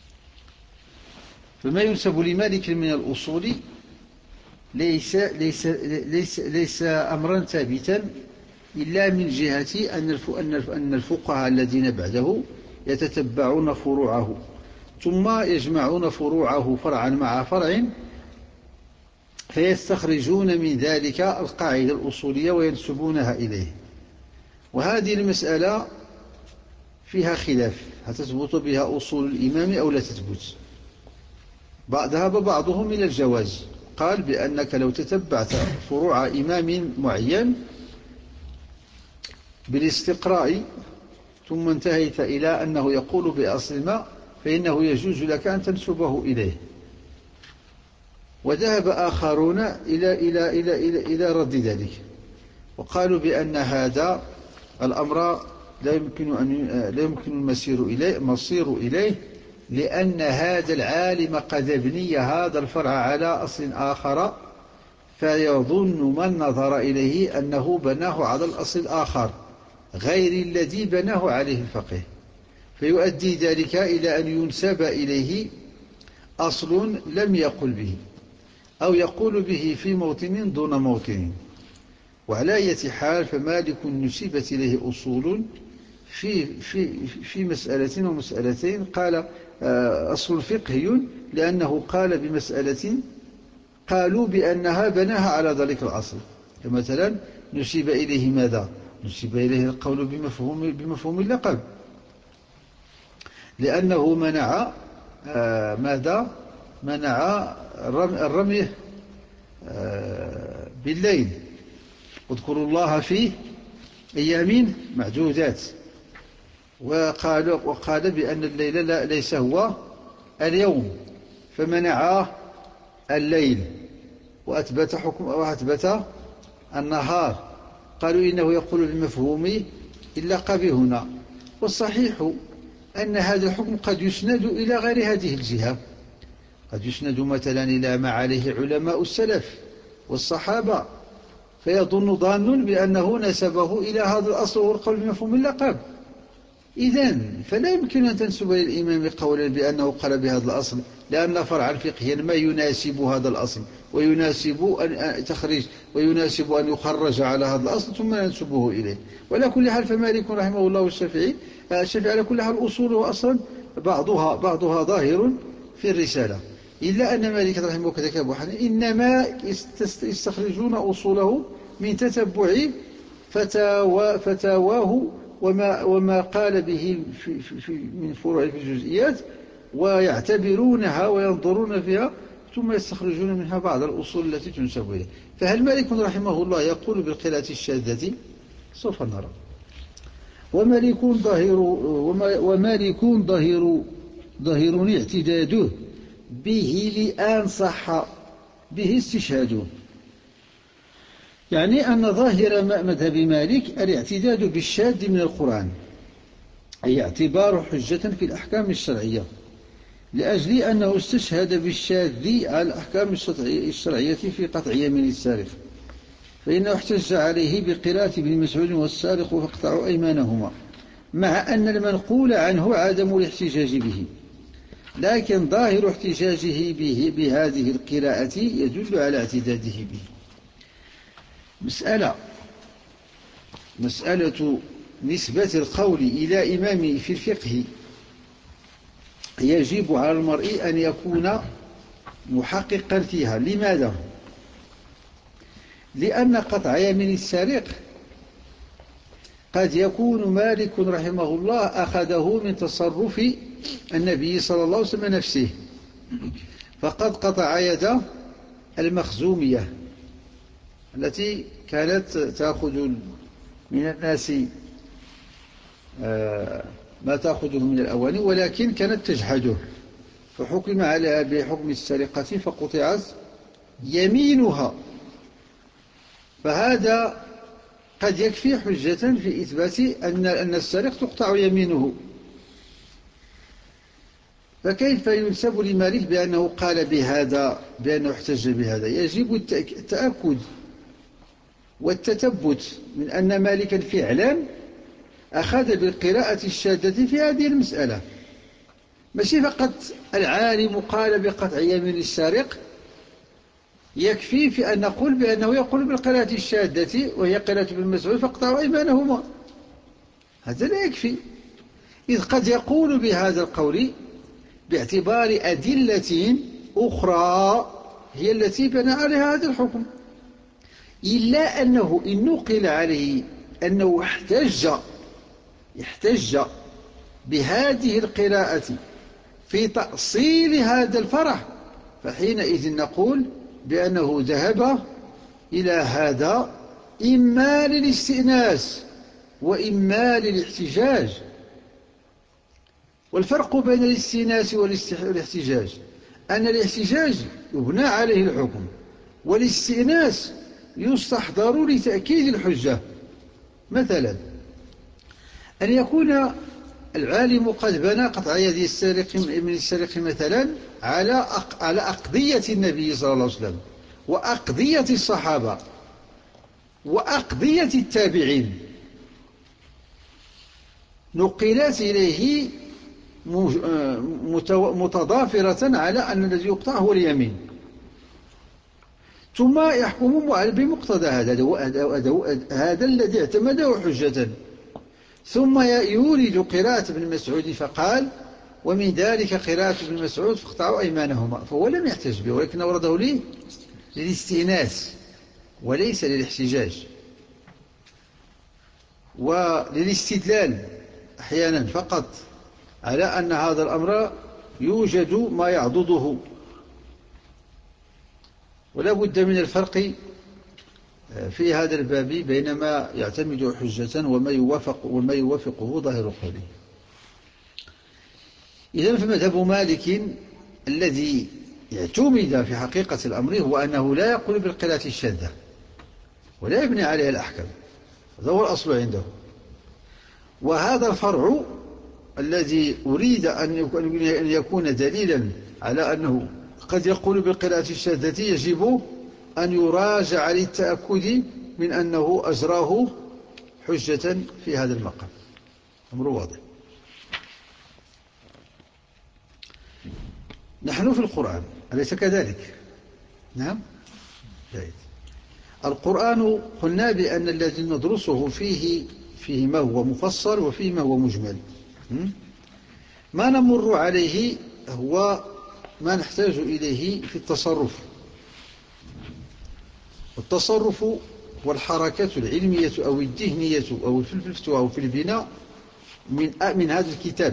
فما ينسب لمالك من الأصول ليس ليس ليس ليس أمرا ثابتا إلا من جهة أن أن الفقهاء الذين بعده يتتبعون فروعه ثم يجمعون فروعه فرعا مع فرع فيستخرجون من ذلك القاعدة الأصولية وينسبونها إليه. وهذه المسألة فيها خلاف، هل تثبت بها أصول الإمام أو لا تثبت؟ ذهب بعضهم إلى الجواز، قال بأنك لو تتبعت فروع إمام معين بالاستقراء ثم انتهيت إلى أنه يقول بأصل ما، فإنه يجوز لك أن تنسبه إليه. وذهب آخرون إلى, إلى, إلى, إلى, إلى رد ذلك، وقالوا بأن هذا الأمر لا يمكن أن لا يمكن المسير إليه مصير إليه، لأن هذا العالم قد ابني هذا الفرع على أصل آخر، فيظن من نظر إليه أنه بناه على الأصل الآخر غير الذي بناه عليه الفقيه، فيؤدي ذلك إلى أن ينسب إليه أصل لم يقل به، أو يقول به في موطن دون موطن. وعلى أية حال فمالك نسبت إليه أصول في, في, في مسألة ومسألتين، قال أصل فقهي لأنه قال بمسألة قالوا بأنها بناها على ذلك الأصل. فمثلا نسب إليه ماذا؟ نسب إليه القول بمفهوم, بمفهوم اللقب، لأنه منع ماذا؟ منع الرمي بالليل، اذكروا الله في أيام معدودات، وقال, وقال بأن الليل لا ليس هو اليوم، فمنع الليل وأثبت حكم وأثبت النهار. قالوا إنه يقول بمفهوم اللقب هنا. والصحيح أن هذا الحكم قد يسند إلى غير هذه الجهة، قد يسند مثلا إلى ما عليه علماء السلف والصحابة، فيظن ظان بأنه نسبه إلى هذا الأصل وهو القول بمفهوم اللقب. إذن فلا يمكن أن تنسب للإمام قولا بأنه قال بهذا الأصل، لأن فرعا فقهيا ما يناسب هذا الأصل ويناسب أن تخرج ويناسب أن يخرج على هذا الأصل ثم ننسبه إليه. وعلى كل حال فمالك رحمه الله والشافعي الشافعي على كل حال أصوله أصلا بعضها بعضها ظاهر في الرسالة، إلا أن مالك رحمه وكذلك أبو حنيفة إنما يستخرجون أصوله من تتبع فتاوى فتاواه وما, وما قال به في في في من فروع في الجزئيات، ويعتبرونها وينظرون فيها ثم يستخرجون منها بعض الأصول التي تنسب إليه. فهل مالك رحمه الله يقول بالقراءة الشاذة؟ سوف نرى. ومالك ظاهر ومالك ظاهر ظاهر اعتداده به لأن صح به استشهاده، يعني أن ظاهر مذهب مالك الاعتداد بالشاذ من القرآن، أي اعتبار حجة في الأحكام الشرعية، لأجل أنه استشهد بالشاذ على الأحكام الشرعية في قطع يمين السارق، فإنه احتج عليه بقراءة ابن مسعود والسارق فاقطعوا أيمانهما، مع أن المنقول عنه عدم الاحتجاج به، لكن ظاهر احتجاجه به بهذه القراءة يدل على اعتداده به. مسألة مسألة نسبة القول إلى إمام في الفقه يجب على المرء أن يكون محققا فيها. لماذا؟ لأن قطع يمين السارق قد يكون مالك رحمه الله أخذه من تصرف النبي صلى الله عليه وسلم نفسه، فقد قطع يد المخزومية التي كانت تأخذ من الناس ما تأخذه من الأواني، ولكن كانت تجحده، فحكم عليها بحكم السرقة فقطعت يمينها. فهذا قد يكفي حجة في إثبات أن أن السارق تقطع يمينه. فكيف ينسب لمالك بأنه قال بهذا بأنه احتج بهذا؟ يجب التأكد والتثبت من أن مالكا فعلا أخذ بالقراءة الشاذة في هذه المسألة، ماشي فقط العالم قال بقطع يمين السارق يكفي في أن نقول بأنه يقول بالقراءة الشاذة وهي قراءة ابن مسعود فاقطعوا أيمانهما، هذا لا يكفي، إذ قد يقول بهذا القول باعتبار أدلة أخرى هي التي بنى عليها هذا الحكم، إلا أنه إن نقل عليه أنه احتج احتج بهذه القراءة في تأصيل هذا الفرع، فحينئذ نقول بأنه ذهب إلى هذا إما للاستئناس وإما للاحتجاج، والفرق بين الاستئناس والاحتجاج أن الاحتجاج يبنى عليه الحكم، والاستئناس يستحضر لتأكيد الحجة. مثلا أن يكون العالم قد بنى قطع يد السارق من السارق مثلا على على أقضية النبي صلى الله عليه وسلم وأقضية الصحابة وأقضية التابعين، نقلت إليه متضافرة على أن الذي يقطع هو اليمين، ثم يحكم بمقتضى هذا هذا الذي اعتمده حجة، ثم يورد قراءة ابن مسعود فقال ومن ذلك قراءة ابن مسعود فاقطعوا أيمانهما، فهو لم يحتج به ولكن أورده لي للاستئناس وليس للاحتجاج وللاستدلال أحيانا فقط على أن هذا الأمر يوجد ما يعضده. ولا بد من الفرق في هذا الباب بين ما يعتمد حجة وما يوافق وما يوافقه ظاهر قوله. إذن فمذهب مالك الذي اعتمد في حقيقة الأمر هو أنه لا يقول بالقراءة الشاذة ولا يبني عليها الأحكام، هذا هو الأصل عنده. وهذا الفرع الذي أريد أن يكون دليلا على أنه قد يقول بالقراءة الشاذة يجب أن يراجع للتأكد من أنه أجراه حجة في هذا المقام. أمر واضح. نحن في القرآن أليس كذلك؟ نعم. جيد. القرآن قلنا بأن الذي ندرسه فيه فيه ما هو مفصل وفيه ما هو مجمل. ما نمر عليه هو ما نحتاج إليه في التصرف، والتصرف والحركة العلمية أو الذهنية أو في الفتوى أو في البناء من من هذا الكتاب.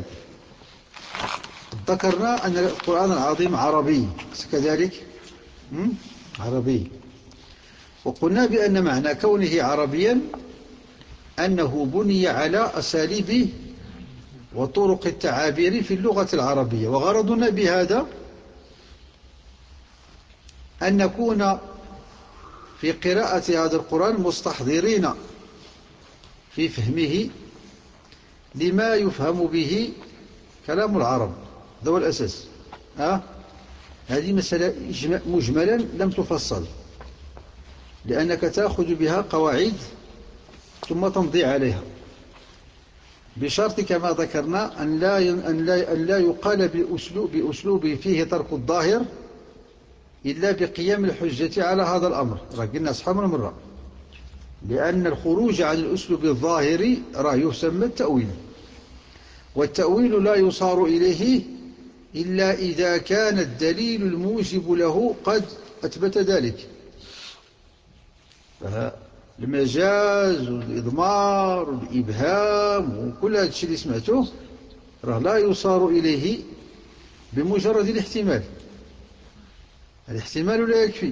ذكرنا أن القرآن العظيم عربي كذلك عربي، وقلنا بأن معنى كونه عربيا أنه بني على أساليب وطرق التعابير في اللغة العربية، وغرضنا بهذا أن نكون في قراءة هذا القرآن مستحضرين في فهمه لما يفهم به كلام العرب، هذا هو الأساس. أه؟ هذه مسألة مجملا لم تفصل، لأنك تأخذ بها قواعد ثم تمضي عليها، بشرط كما ذكرنا أن لا أن لا أن لا يقال بأسلوب بأسلوب فيه ترك الظاهر إلا بقيام الحجة على هذا الأمر. راه قلنا أصحابنا مرة، لأن الخروج عن الأسلوب الظاهري راه يسمى التأويل، والتأويل لا يصار إليه إلا إذا كان الدليل الموجب له قد أثبت ذلك. المجاز والإضمار والإبهام وكل هذا الشيء اللي سمعته راه لا يصار إليه بمجرد الاحتمال، الاحتمال لا يكفي،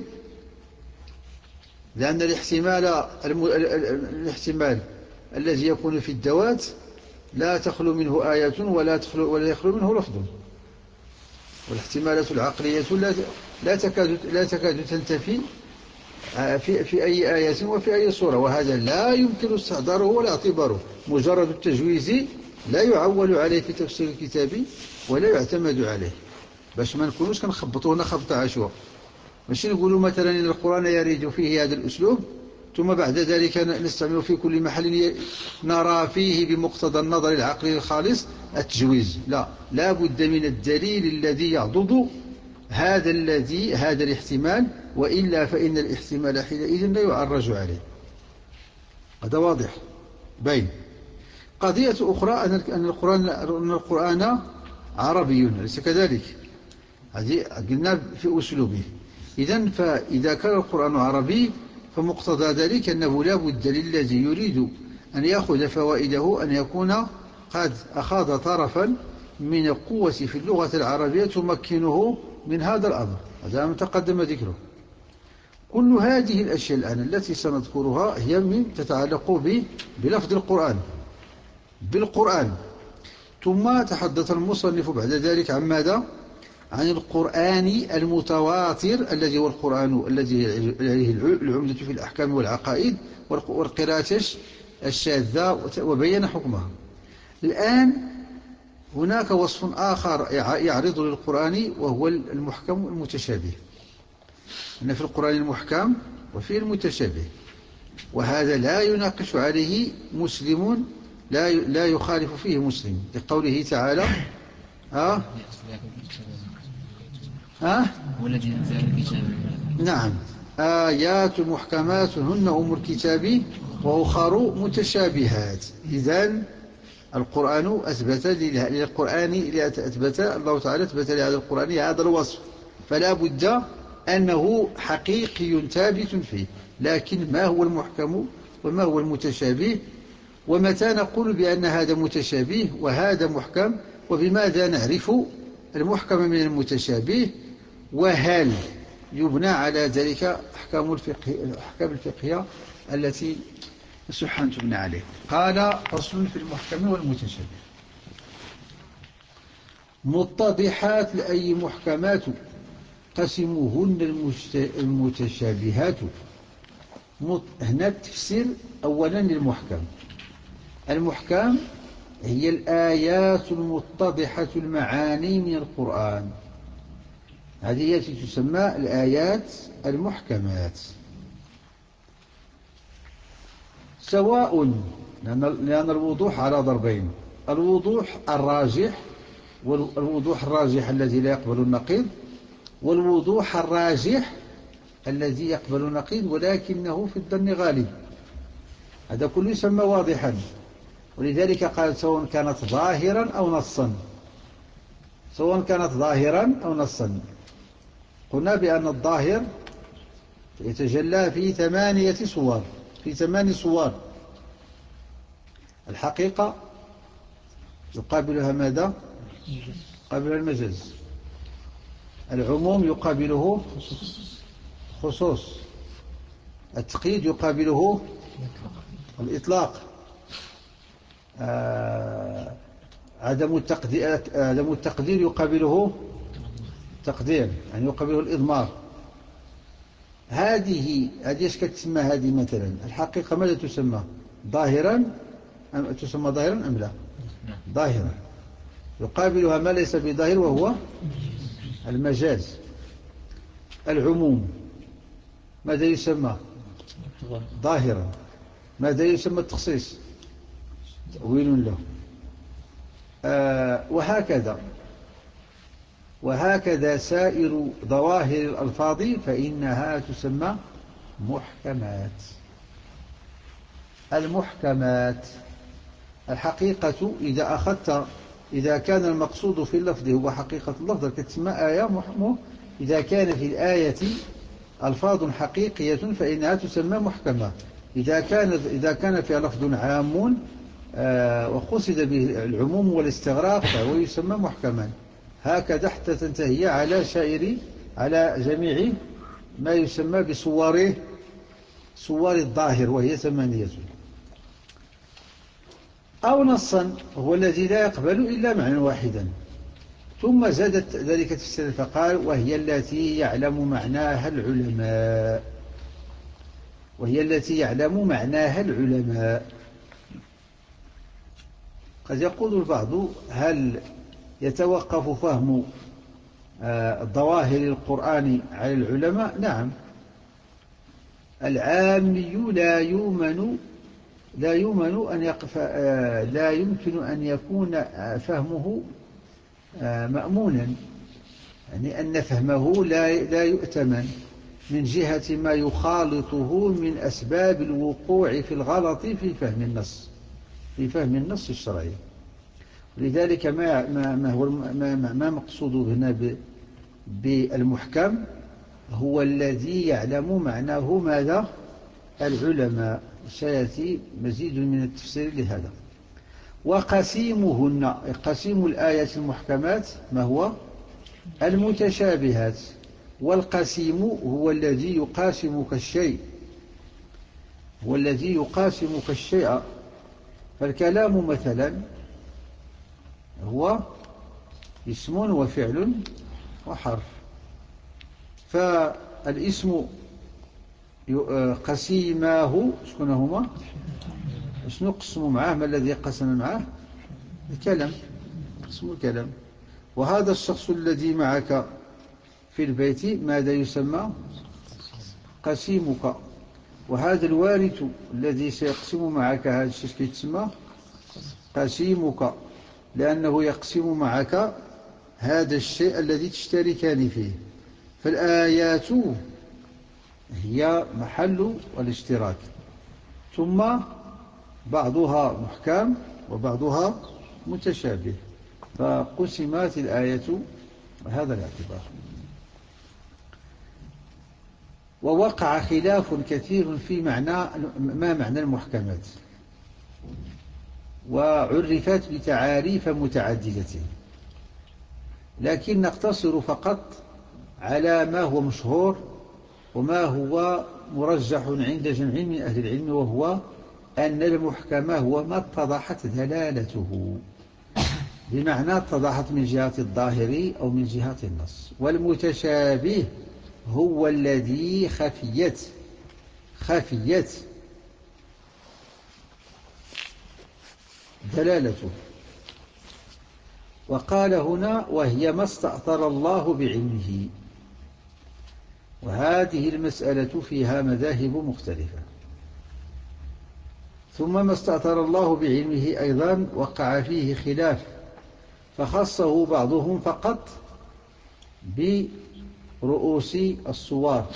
لأن الاحتمال الم... الاحتمال الذي يكون في الذوات لا تخلو منه آية ولا تخلو ولا يخلو منه لفظ، والاحتمالات العقلية لا لا تكاد لا تكاد تنتفي في في أي آية وفي أي صورة، وهذا لا يمكن استحضاره ولا اعتباره. مجرد التجويز لا يعول عليه في تفسير الكتاب ولا يعتمد عليه، باش ما نكونوش كنخبطونا خبط عشوائي. ماشي نقولوا مثلا إن القرآن يريد فيه هذا الأسلوب ثم بعد ذلك نستعمل في كل محل نرى فيه بمقتضى النظر العقلي الخالص التجويز. لا، لا بد من الدليل الذي يعضد هذا الذي هذا الاحتمال، وإلا فإن الاحتمال حينئذ لا يعرج عليه. هذا واضح باين. قضية أخرى أن القرآن أن القرآن عربي ليس كذلك، هذه قلنا في أسلوبه. إذن فإذا كان القرآن عربي فمقتضى ذلك أنه لا بد للذي يريد أن يأخذ فوائده أن يكون قد أخذ طرفا من القوة في اللغة العربية تمكنه من هذا الأمر. هذا ما تقدم ذكره. كل هذه الأشياء الآن التي سنذكرها هي من تتعلق بلفظ القرآن بالقرآن، ثم تحدث المصنف بعد ذلك عن ماذا؟ عن القرآن المتواتر الذي هو القرآن الذي عليه العمدة في الأحكام والعقائد، والقراءة الشاذة، وبين حكمها. الآن هناك وصف آخر يعرض للقرآن وهو المحكم المتشابه. أن في القرآن المحكم وفي المتشابه، وهذا لا يناقش عليه مسلم، لا لا يخالف فيه مسلم، لقوله تعالى ها ها والذي أنزل الكتاب. نعم، آيات محكمات هن أم الكتاب وأخر متشابهات. إذن القرآن أثبت للقرآن أثبت الله تعالى أثبت لهذا القرآن هذا الوصف، فلا بد أنه حقيقي ثابت فيه. لكن ما هو المحكم وما هو المتشابه؟ ومتى نقول بأن هذا متشابه وهذا محكم؟ وبماذا نعرف المحكم من المتشابه؟ وهل يبنى على ذلك أحكام الفقه الأحكام الفقهية التي يصح أن تبنى عليه؟ قال: فصل في المحكم والمتشابه. متضحات لأي محكمات قسموهن المتشابهات. هنا التفسير أولا للمحكم. المحكم هي الآيات المتضحة المعاني من القرآن، هذه التي تسمى الآيات المحكمات. سواء، لأن الوضوح على ضربين: الوضوح الراجح، والوضوح الراجح الذي لا يقبل النقيض، والوضوح الراجح الذي يقبل النقيض ولكنه في الظن غالب. هذا كله يسمى واضحا. ولذلك قال: سواء كانت ظاهرا أو نصا. سواء كانت ظاهرا أو نصا. قلنا بأن الظاهر يتجلى في ثمانية صور، في ثمان صور. الحقيقة يقابلها ماذا؟ يقابلها المجاز. العموم يقابله خصوص. التقييد يقابله الإطلاق. آه عدم التقدير عدم التقدير يقابله تقدير، يعني يقابله الإضمار. هذه هذه ايش كتسمى؟ هذه مثلا الحقيقة ماذا تسمى؟ ظاهرا أم تسمى ظاهرا أم لا؟ ظاهرا. يقابلها ما ليس بظاهر وهو المجاز. العموم ماذا يسمى؟ ظاهرا. ماذا يسمى التخصيص؟ تأويل له. آه وهكذا وهكذا سائر ظواهر الألفاظ فإنها تسمى محكمات. المحكمات الحقيقة إذا أخذت إذا كان المقصود في اللفظ هو حقيقة اللفظ كتسمى آية محكمة. إذا كان في الآية ألفاظ حقيقية فإنها تسمى محكمة. إذا كان إذا كان فيها لفظ عام آه وقصد به العموم والاستغراق فهو يسمى محكما. هكذا حتى تنتهي على سائر على جميع ما يسمى بصوره صور الظاهر، وهي ثمانية. أو نصا هو الذي لا يقبل إلا معنى واحدا. ثم زادت ذلك تفسير فقال: وهي التي يعلم معناها العلماء. وهي التي يعلم معناها العلماء. قد يقول البعض: هل يتوقف فهم ظواهر القرآن على العلماء؟ نعم. العامي لا يؤمن لا يؤمن أن يقف لا يمكن أن يكون فهمه مأمونا، يعني أن فهمه لا لا يؤتمن من جهة ما يخالطه من أسباب الوقوع في الغلط في فهم النص في فهم النص الشرعي. لذلك ما ما ما هو ما, ما مقصود هنا بالمحكم هو الذي يعلم معناه ماذا؟ العلماء. سيأتي مزيد من التفسير لهذا. وقسيمهن قسيم الآيات المحكمات ما هو؟ المتشابهات. والقسيم هو الذي يقاسمك الشيء هو الذي يقاسمك الشيء. فالكلام مثلا هو اسم وفعل وحرف. فالاسم قسيماه شكون هما؟ شنو قسموا معاه؟ ما الذي قسم معاه؟ الكلام، قسم الكلام. وهذا الشخص الذي معك في البيت ماذا يسمى؟ قسيمك. وهذا الوارث الذي سيقسم معك هذا الشيء كيف يتسمى؟ قسيمك، لأنه يقسم معك هذا الشيء الذي تشتركان فيه. فالآيات هي محل الاشتراك، ثم بعضها محكم وبعضها متشابه، فقسمت الآية هذا الاعتبار. ووقع خلاف كثير في معنى ما معنى المحكمات، وعرفت بتعاريف متعددة، لكن نقتصر فقط على ما هو مشهور وما هو مرجح عند جمع من أهل العلم، وهو أن المحكم هو ما اتضحت دلالته، بمعنى اتضحت من جهة الظاهر أو من جهة النص. والمتشابه هو الذي خفيت خفيت دلالته. وقال هنا وهي ما استأثر الله بعلمه. وهذه المسألة فيها مذاهب مختلفة. ثم ما استأثر الله بعلمه أيضا وقع فيه خلاف، فخصه بعضهم فقط برؤوس الصور،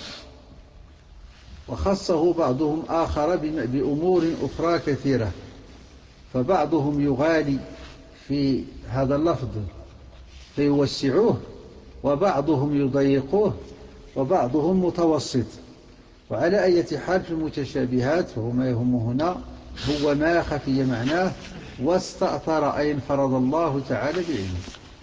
وخصه بعضهم آخر بأمور أخرى كثيرة. فبعضهم يغالي في هذا اللفظ فيوسعوه، وبعضهم يضيقوه، وبعضهم متوسط. وعلى أي حال في المتشابهات فهو ما يهم هنا هو ما خفي معناه واستأثر أي انفرد الله تعالى بعلمه.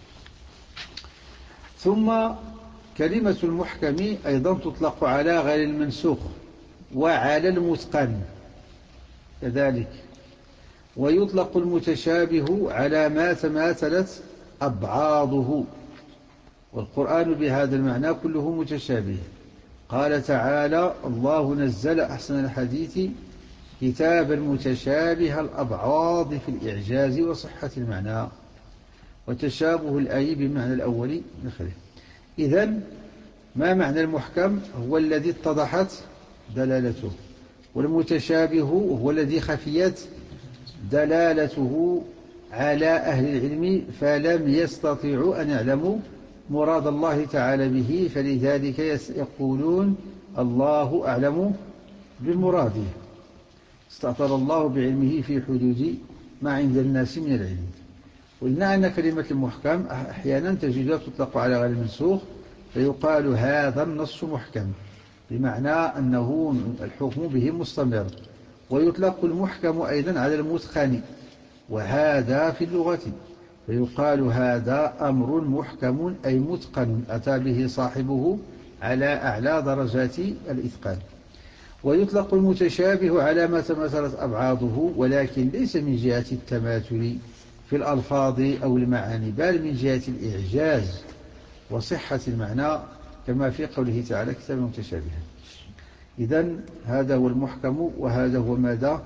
ثم كلمة المحكم أيضا تطلق على غير المنسوخ وعلى المتقن كذلك. ويطلق المتشابه على ما تماثلت أبعاضه، والقرآن بهذا المعنى كله متشابه. قال تعالى الله نزل أحسن الحديث كتابا متشابه الأبعاض في الإعجاز وصحة المعنى، وتشابه الآي بمعنى الأول نخله. إذن ما معنى المحكم؟ هو الذي اتضحت دلالته، والمتشابه هو الذي خفيت دلالته على أهل العلم فلم يستطيعوا أن يعلموا مراد الله تعالى به، فلذلك يقولون الله أعلم بمراده. استأثر الله بعلمه في حدود ما عند الناس من العلم. قلنا أن كلمة المحكم أحيانا تجدها تطلق على غير المنسوخ، فيقال هذا النص محكم، بمعنى أنه الحكم به مستمر. ويطلق المحكم أيضا على المتقن، وهذا في اللغة، فيقال هذا أمر محكم أي متقن أتى به صاحبه على أعلى درجات الإتقان. ويطلق المتشابه على ما تماثلت أبعاضه، ولكن ليس من جهة التماثل في الألفاظ أو المعاني، بل من جهة الإعجاز وصحة المعنى، كما في قوله تعالى كتابا متشابها. إذن هذا هو المحكم، وهذا هو ماذا؟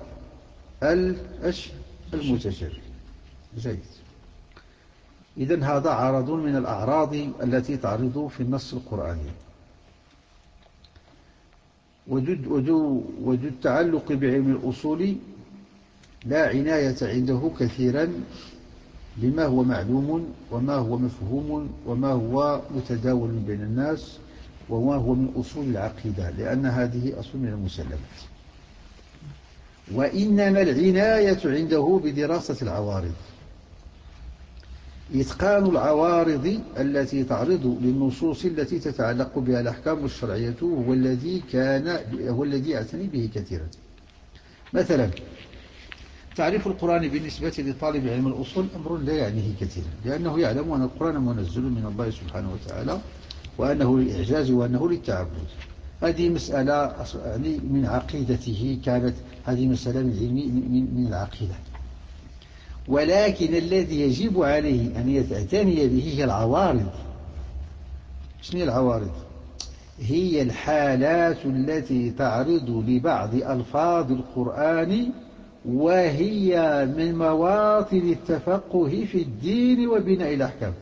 المتشابه. جيد. إذن هذا عرض من الأعراض التي تعرض في النص القرآني. وذو التعلق بعلم الأصول لا عناية عنده كثيرا بما هو معلوم وما هو مفهوم وما هو متداول بين الناس وما هو من أصول العقيدة، لأن هذه أصول من المسلمات. وإنما العناية عنده بدراسة العوارض. إتقان العوارض التي تعرض للنصوص التي تتعلق بها الأحكام الشرعية هو الذي كان هو الذي يعتني به كثيرا. مثلا تعريف القرآن بالنسبة لطالب علم الأصول أمر لا يعنيه كثيرا، لأنه يعلم أن القرآن منزل من الله سبحانه وتعالى، وأنه للإعجاز وأنه للتعبد. هذه مسألة يعني من عقيدته، كانت هذه مسألة من علم من, من العقيدة. ولكن الذي يجب عليه أن يعتني به هي العوارض. شنو هي العوارض؟ هي الحالات التي تعرض لبعض ألفاظ القرآن وهي من مواطن التفقه في الدين وبناء الأحكام.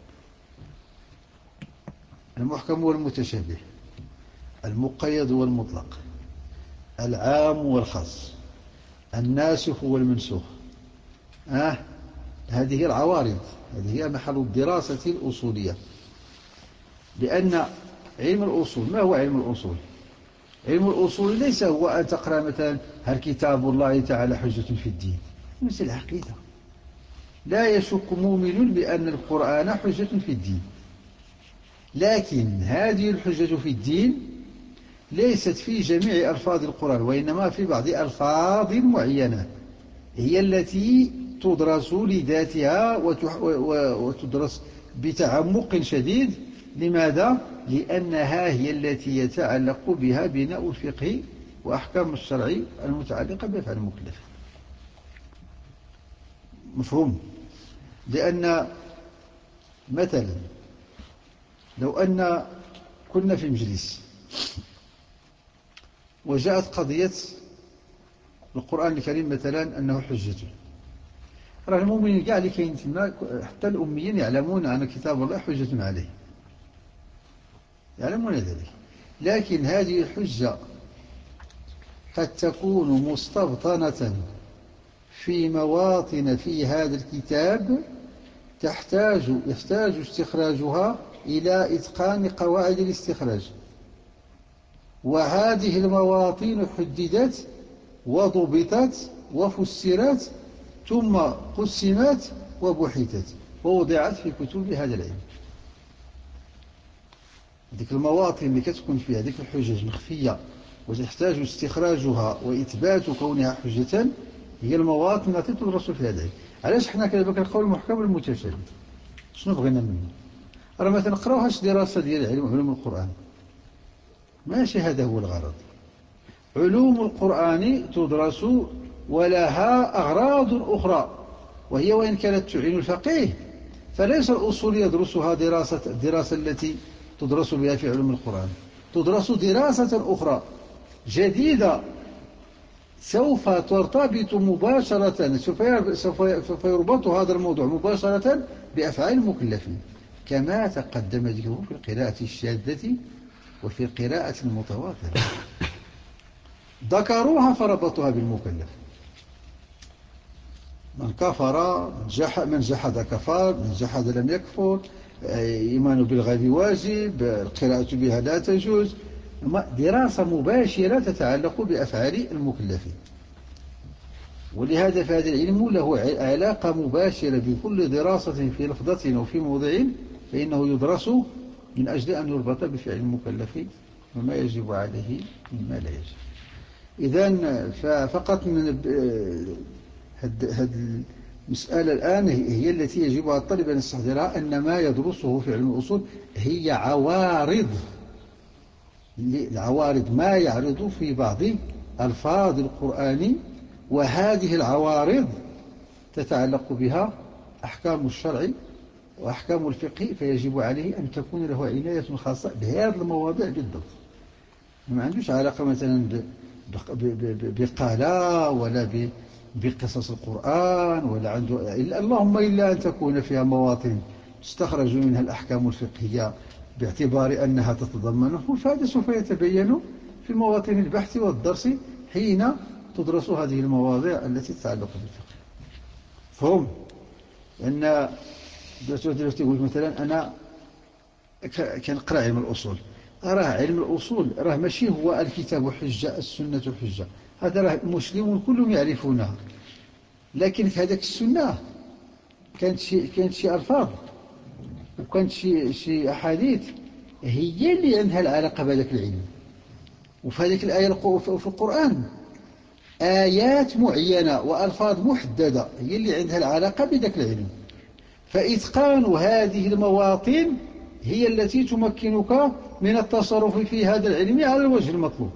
المحكم والمتشابه، المقيد والمطلق، العام والخاص، الناسخ والمنسوخ. آه هذه العوارض، هذه هي محل الدراسة الأصولية. لأن علم الأصول، ما هو علم الأصول؟ علم الأصول ليس هو أن تقرأ مثلا هل كتاب الله تعالى حجة في الدين، مثل العقيدة. لا يشك مؤمن بأن القرآن حجة في الدين، لكن هذه الحجة في الدين ليست في جميع ألفاظ القرآن، وإنما في بعض ألفاظ معينة هي التي تدرس لذاتها وتدرس بتعمق شديد. لماذا؟ لأنها هي التي يتعلق بها بناء الفقه وأحكام الشرع المتعلقة بأفعال المكلف. مفهوم؟ لأن مثلا لو أن كنا في مجلس وجاءت قضية القرآن الكريم مثلا أنه حجة، راه المؤمنين كاع اللي كاين تما حتى الأميين يعلمون أن كتاب الله حجة عليه، يعلمون ذلك. لكن هذه الحجة قد تكون مستبطنة في مواطن في هذا الكتاب تحتاج يحتاج استخراجها إلى إتقان قواعد الاستخراج، وهذه المواطن حددت وضبطت وفسرت ثم قسمت وبحثت ووضعت في كتب هذا العلم. ذيك المواطن اللي كتكون فيها ذيك الحجج مخفية وتحتاج استخراجها وإثبات كونها حجة هي المواطن التي تدرس في هذا العلم. علاش حنا كنبقى نقول المحكم المتشابه؟ شنو بغينا منه؟ راه ما تنقراوهاش دراسة ديال علم علوم القرآن، ماشي هذا هو الغرض. علوم القرآن تدرس ولها أغراض أخرى، وهي وإن كانت تعين الفقيه فليس الأصول يدرسها دراسة الدراسة التي تدرس بها في علوم القرآن، تدرس دراسة أخرى جديدة سوف ترتبط مباشرة، سوف يربط هذا الموضوع مباشرة بأفعال المكلفين، كما تقدم ذكره في القراءة الشاذة وفي القراءة المتواترة. ذكروها فربطوها بالمكلف. من كفر من جحد, من جحد كفر، من جحد لم يكفر، إيمان بالغيب واجب، القراءة بها لا تجوز. دراسة مباشرة تتعلق بأفعال المكلفين، ولهذا فهذا العلم له علاقة مباشرة بكل دراسة في لفظة أو في موضع، فإنه يدرس من أجل أن يربط بفعل المكلف وما يجب عليه مما لا يجب. إذن ففقط من هذه المسألة الآن هي التي يجب على الطالب أن يستحضرها، أن ما يدرسه في علم الأصول هي عوارض، العوارض ما يعرض في بعض ألفاظ القرآن، وهذه العوارض تتعلق بها أحكام الشرع وأحكام الفقه، فيجب عليه أن تكون له عناية خاصة بهذه المواضيع بالضبط. ما عندوش علاقة مثلا بقالا ولا بقصص القرآن ولا عنده إلا اللهم إلا أن تكون فيها مواطن تستخرج منها الأحكام الفقهية باعتبار أنها تتضمنه، فهذا سوف يتبين في مواطن البحث والدرس حين تدرس هذه المواضيع التي تتعلق بالفقه. فهم أن يقول مثلا أنا كنقرأ علم الأصول، راه علم الأصول راه ماشي هو الكتاب حجة السنة حجة، هذا راه المسلمون كلهم يعرفونها، لكن هذاك السنة كانت شي كانت شي ألفاظ وكانت شي شي أحاديث هي اللي عندها العلاقة بهذاك العلم. وفي هذيك الآية في القرآن آيات معينة وألفاظ محددة هي اللي عندها العلاقة بذاك العلم، فإتقان هذه المواطن هي التي تمكنك من التصرف في هذا العلم على الوجه المطلوب.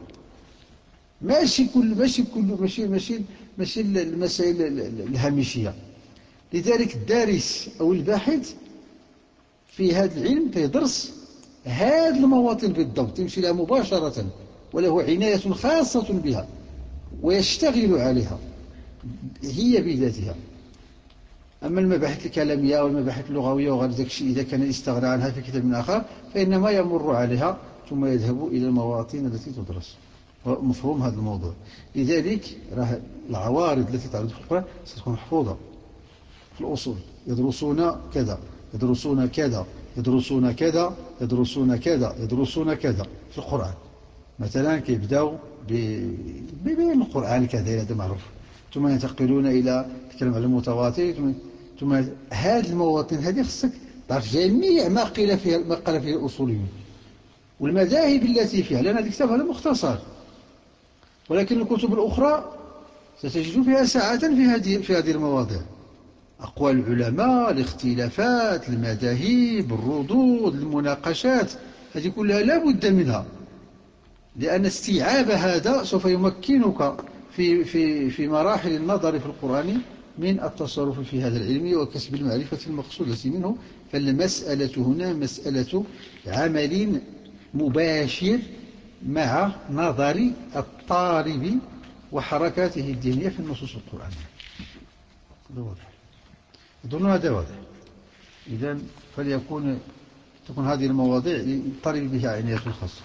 ماشي كل ماشي كل ماشي ماشي ماشي المسائل الهامشية. لذلك الدارس أو الباحث في هذا العلم كيدرس هذه المواطن بالضبط، يمشي لها مباشرة وله عناية خاصة بها ويشتغل عليها هي بذاتها. أما المباحث الكلامية والمباحث اللغوية وغير ذلك الشيء إذا كان يستغنى عنها في كتاب آخر فإنما يمر عليها ثم يذهب إلى المواطن التي تدرس مفهوم هذا الموضوع. لذلك راه العوارض التي تعرض في القرآن ستكون محفوظة في الأصول. يدرسون كذا يدرسون كذا يدرسون كذا يدرسون كذا يدرسون كذا في القرآن. مثلا كيبداو ببين القرآن كذا هذا معروف، ثم ينتقلون إلى الكلام على المتواتر، ثم ثم هذه المواطن هذه خصك تعرف جميع ما قيل فيها ما قال فيه الأصوليون والمذاهب التي فيها، لأن هذا الكتاب هذا مختصر، ولكن الكتب الأخرى ستجد فيها ساعات في هذه في هذه المواضيع، أقوال العلماء، الاختلافات، المذاهب، الردود، المناقشات، هذه كلها لا بد منها، لأن استيعاب هذا سوف يمكنك في في في مراحل النظر في القرآن من التصرف في هذا العلم وكسب المعرفة المقصودة منه. فالمسألة هنا مسألة عمل مباشر مع نظر الطالب وحركاته الذهنية في النصوص القرآنية. هذا واضح، أظن هذا واضح. إذن فليكون تكون هذه المواضيع للطالب بها عناية خاصة.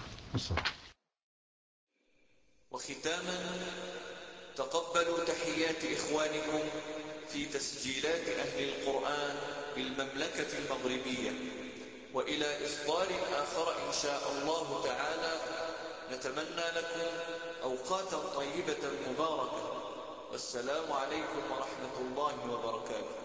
وختاما، تقبلوا تحيات إخوانكم في تسجيلات أهل القرآن بالمملكة المغربية، وإلى إصدار آخر إن شاء الله تعالى نتمنى لكم أوقاتا طيبة مباركة، والسلام عليكم ورحمة الله وبركاته.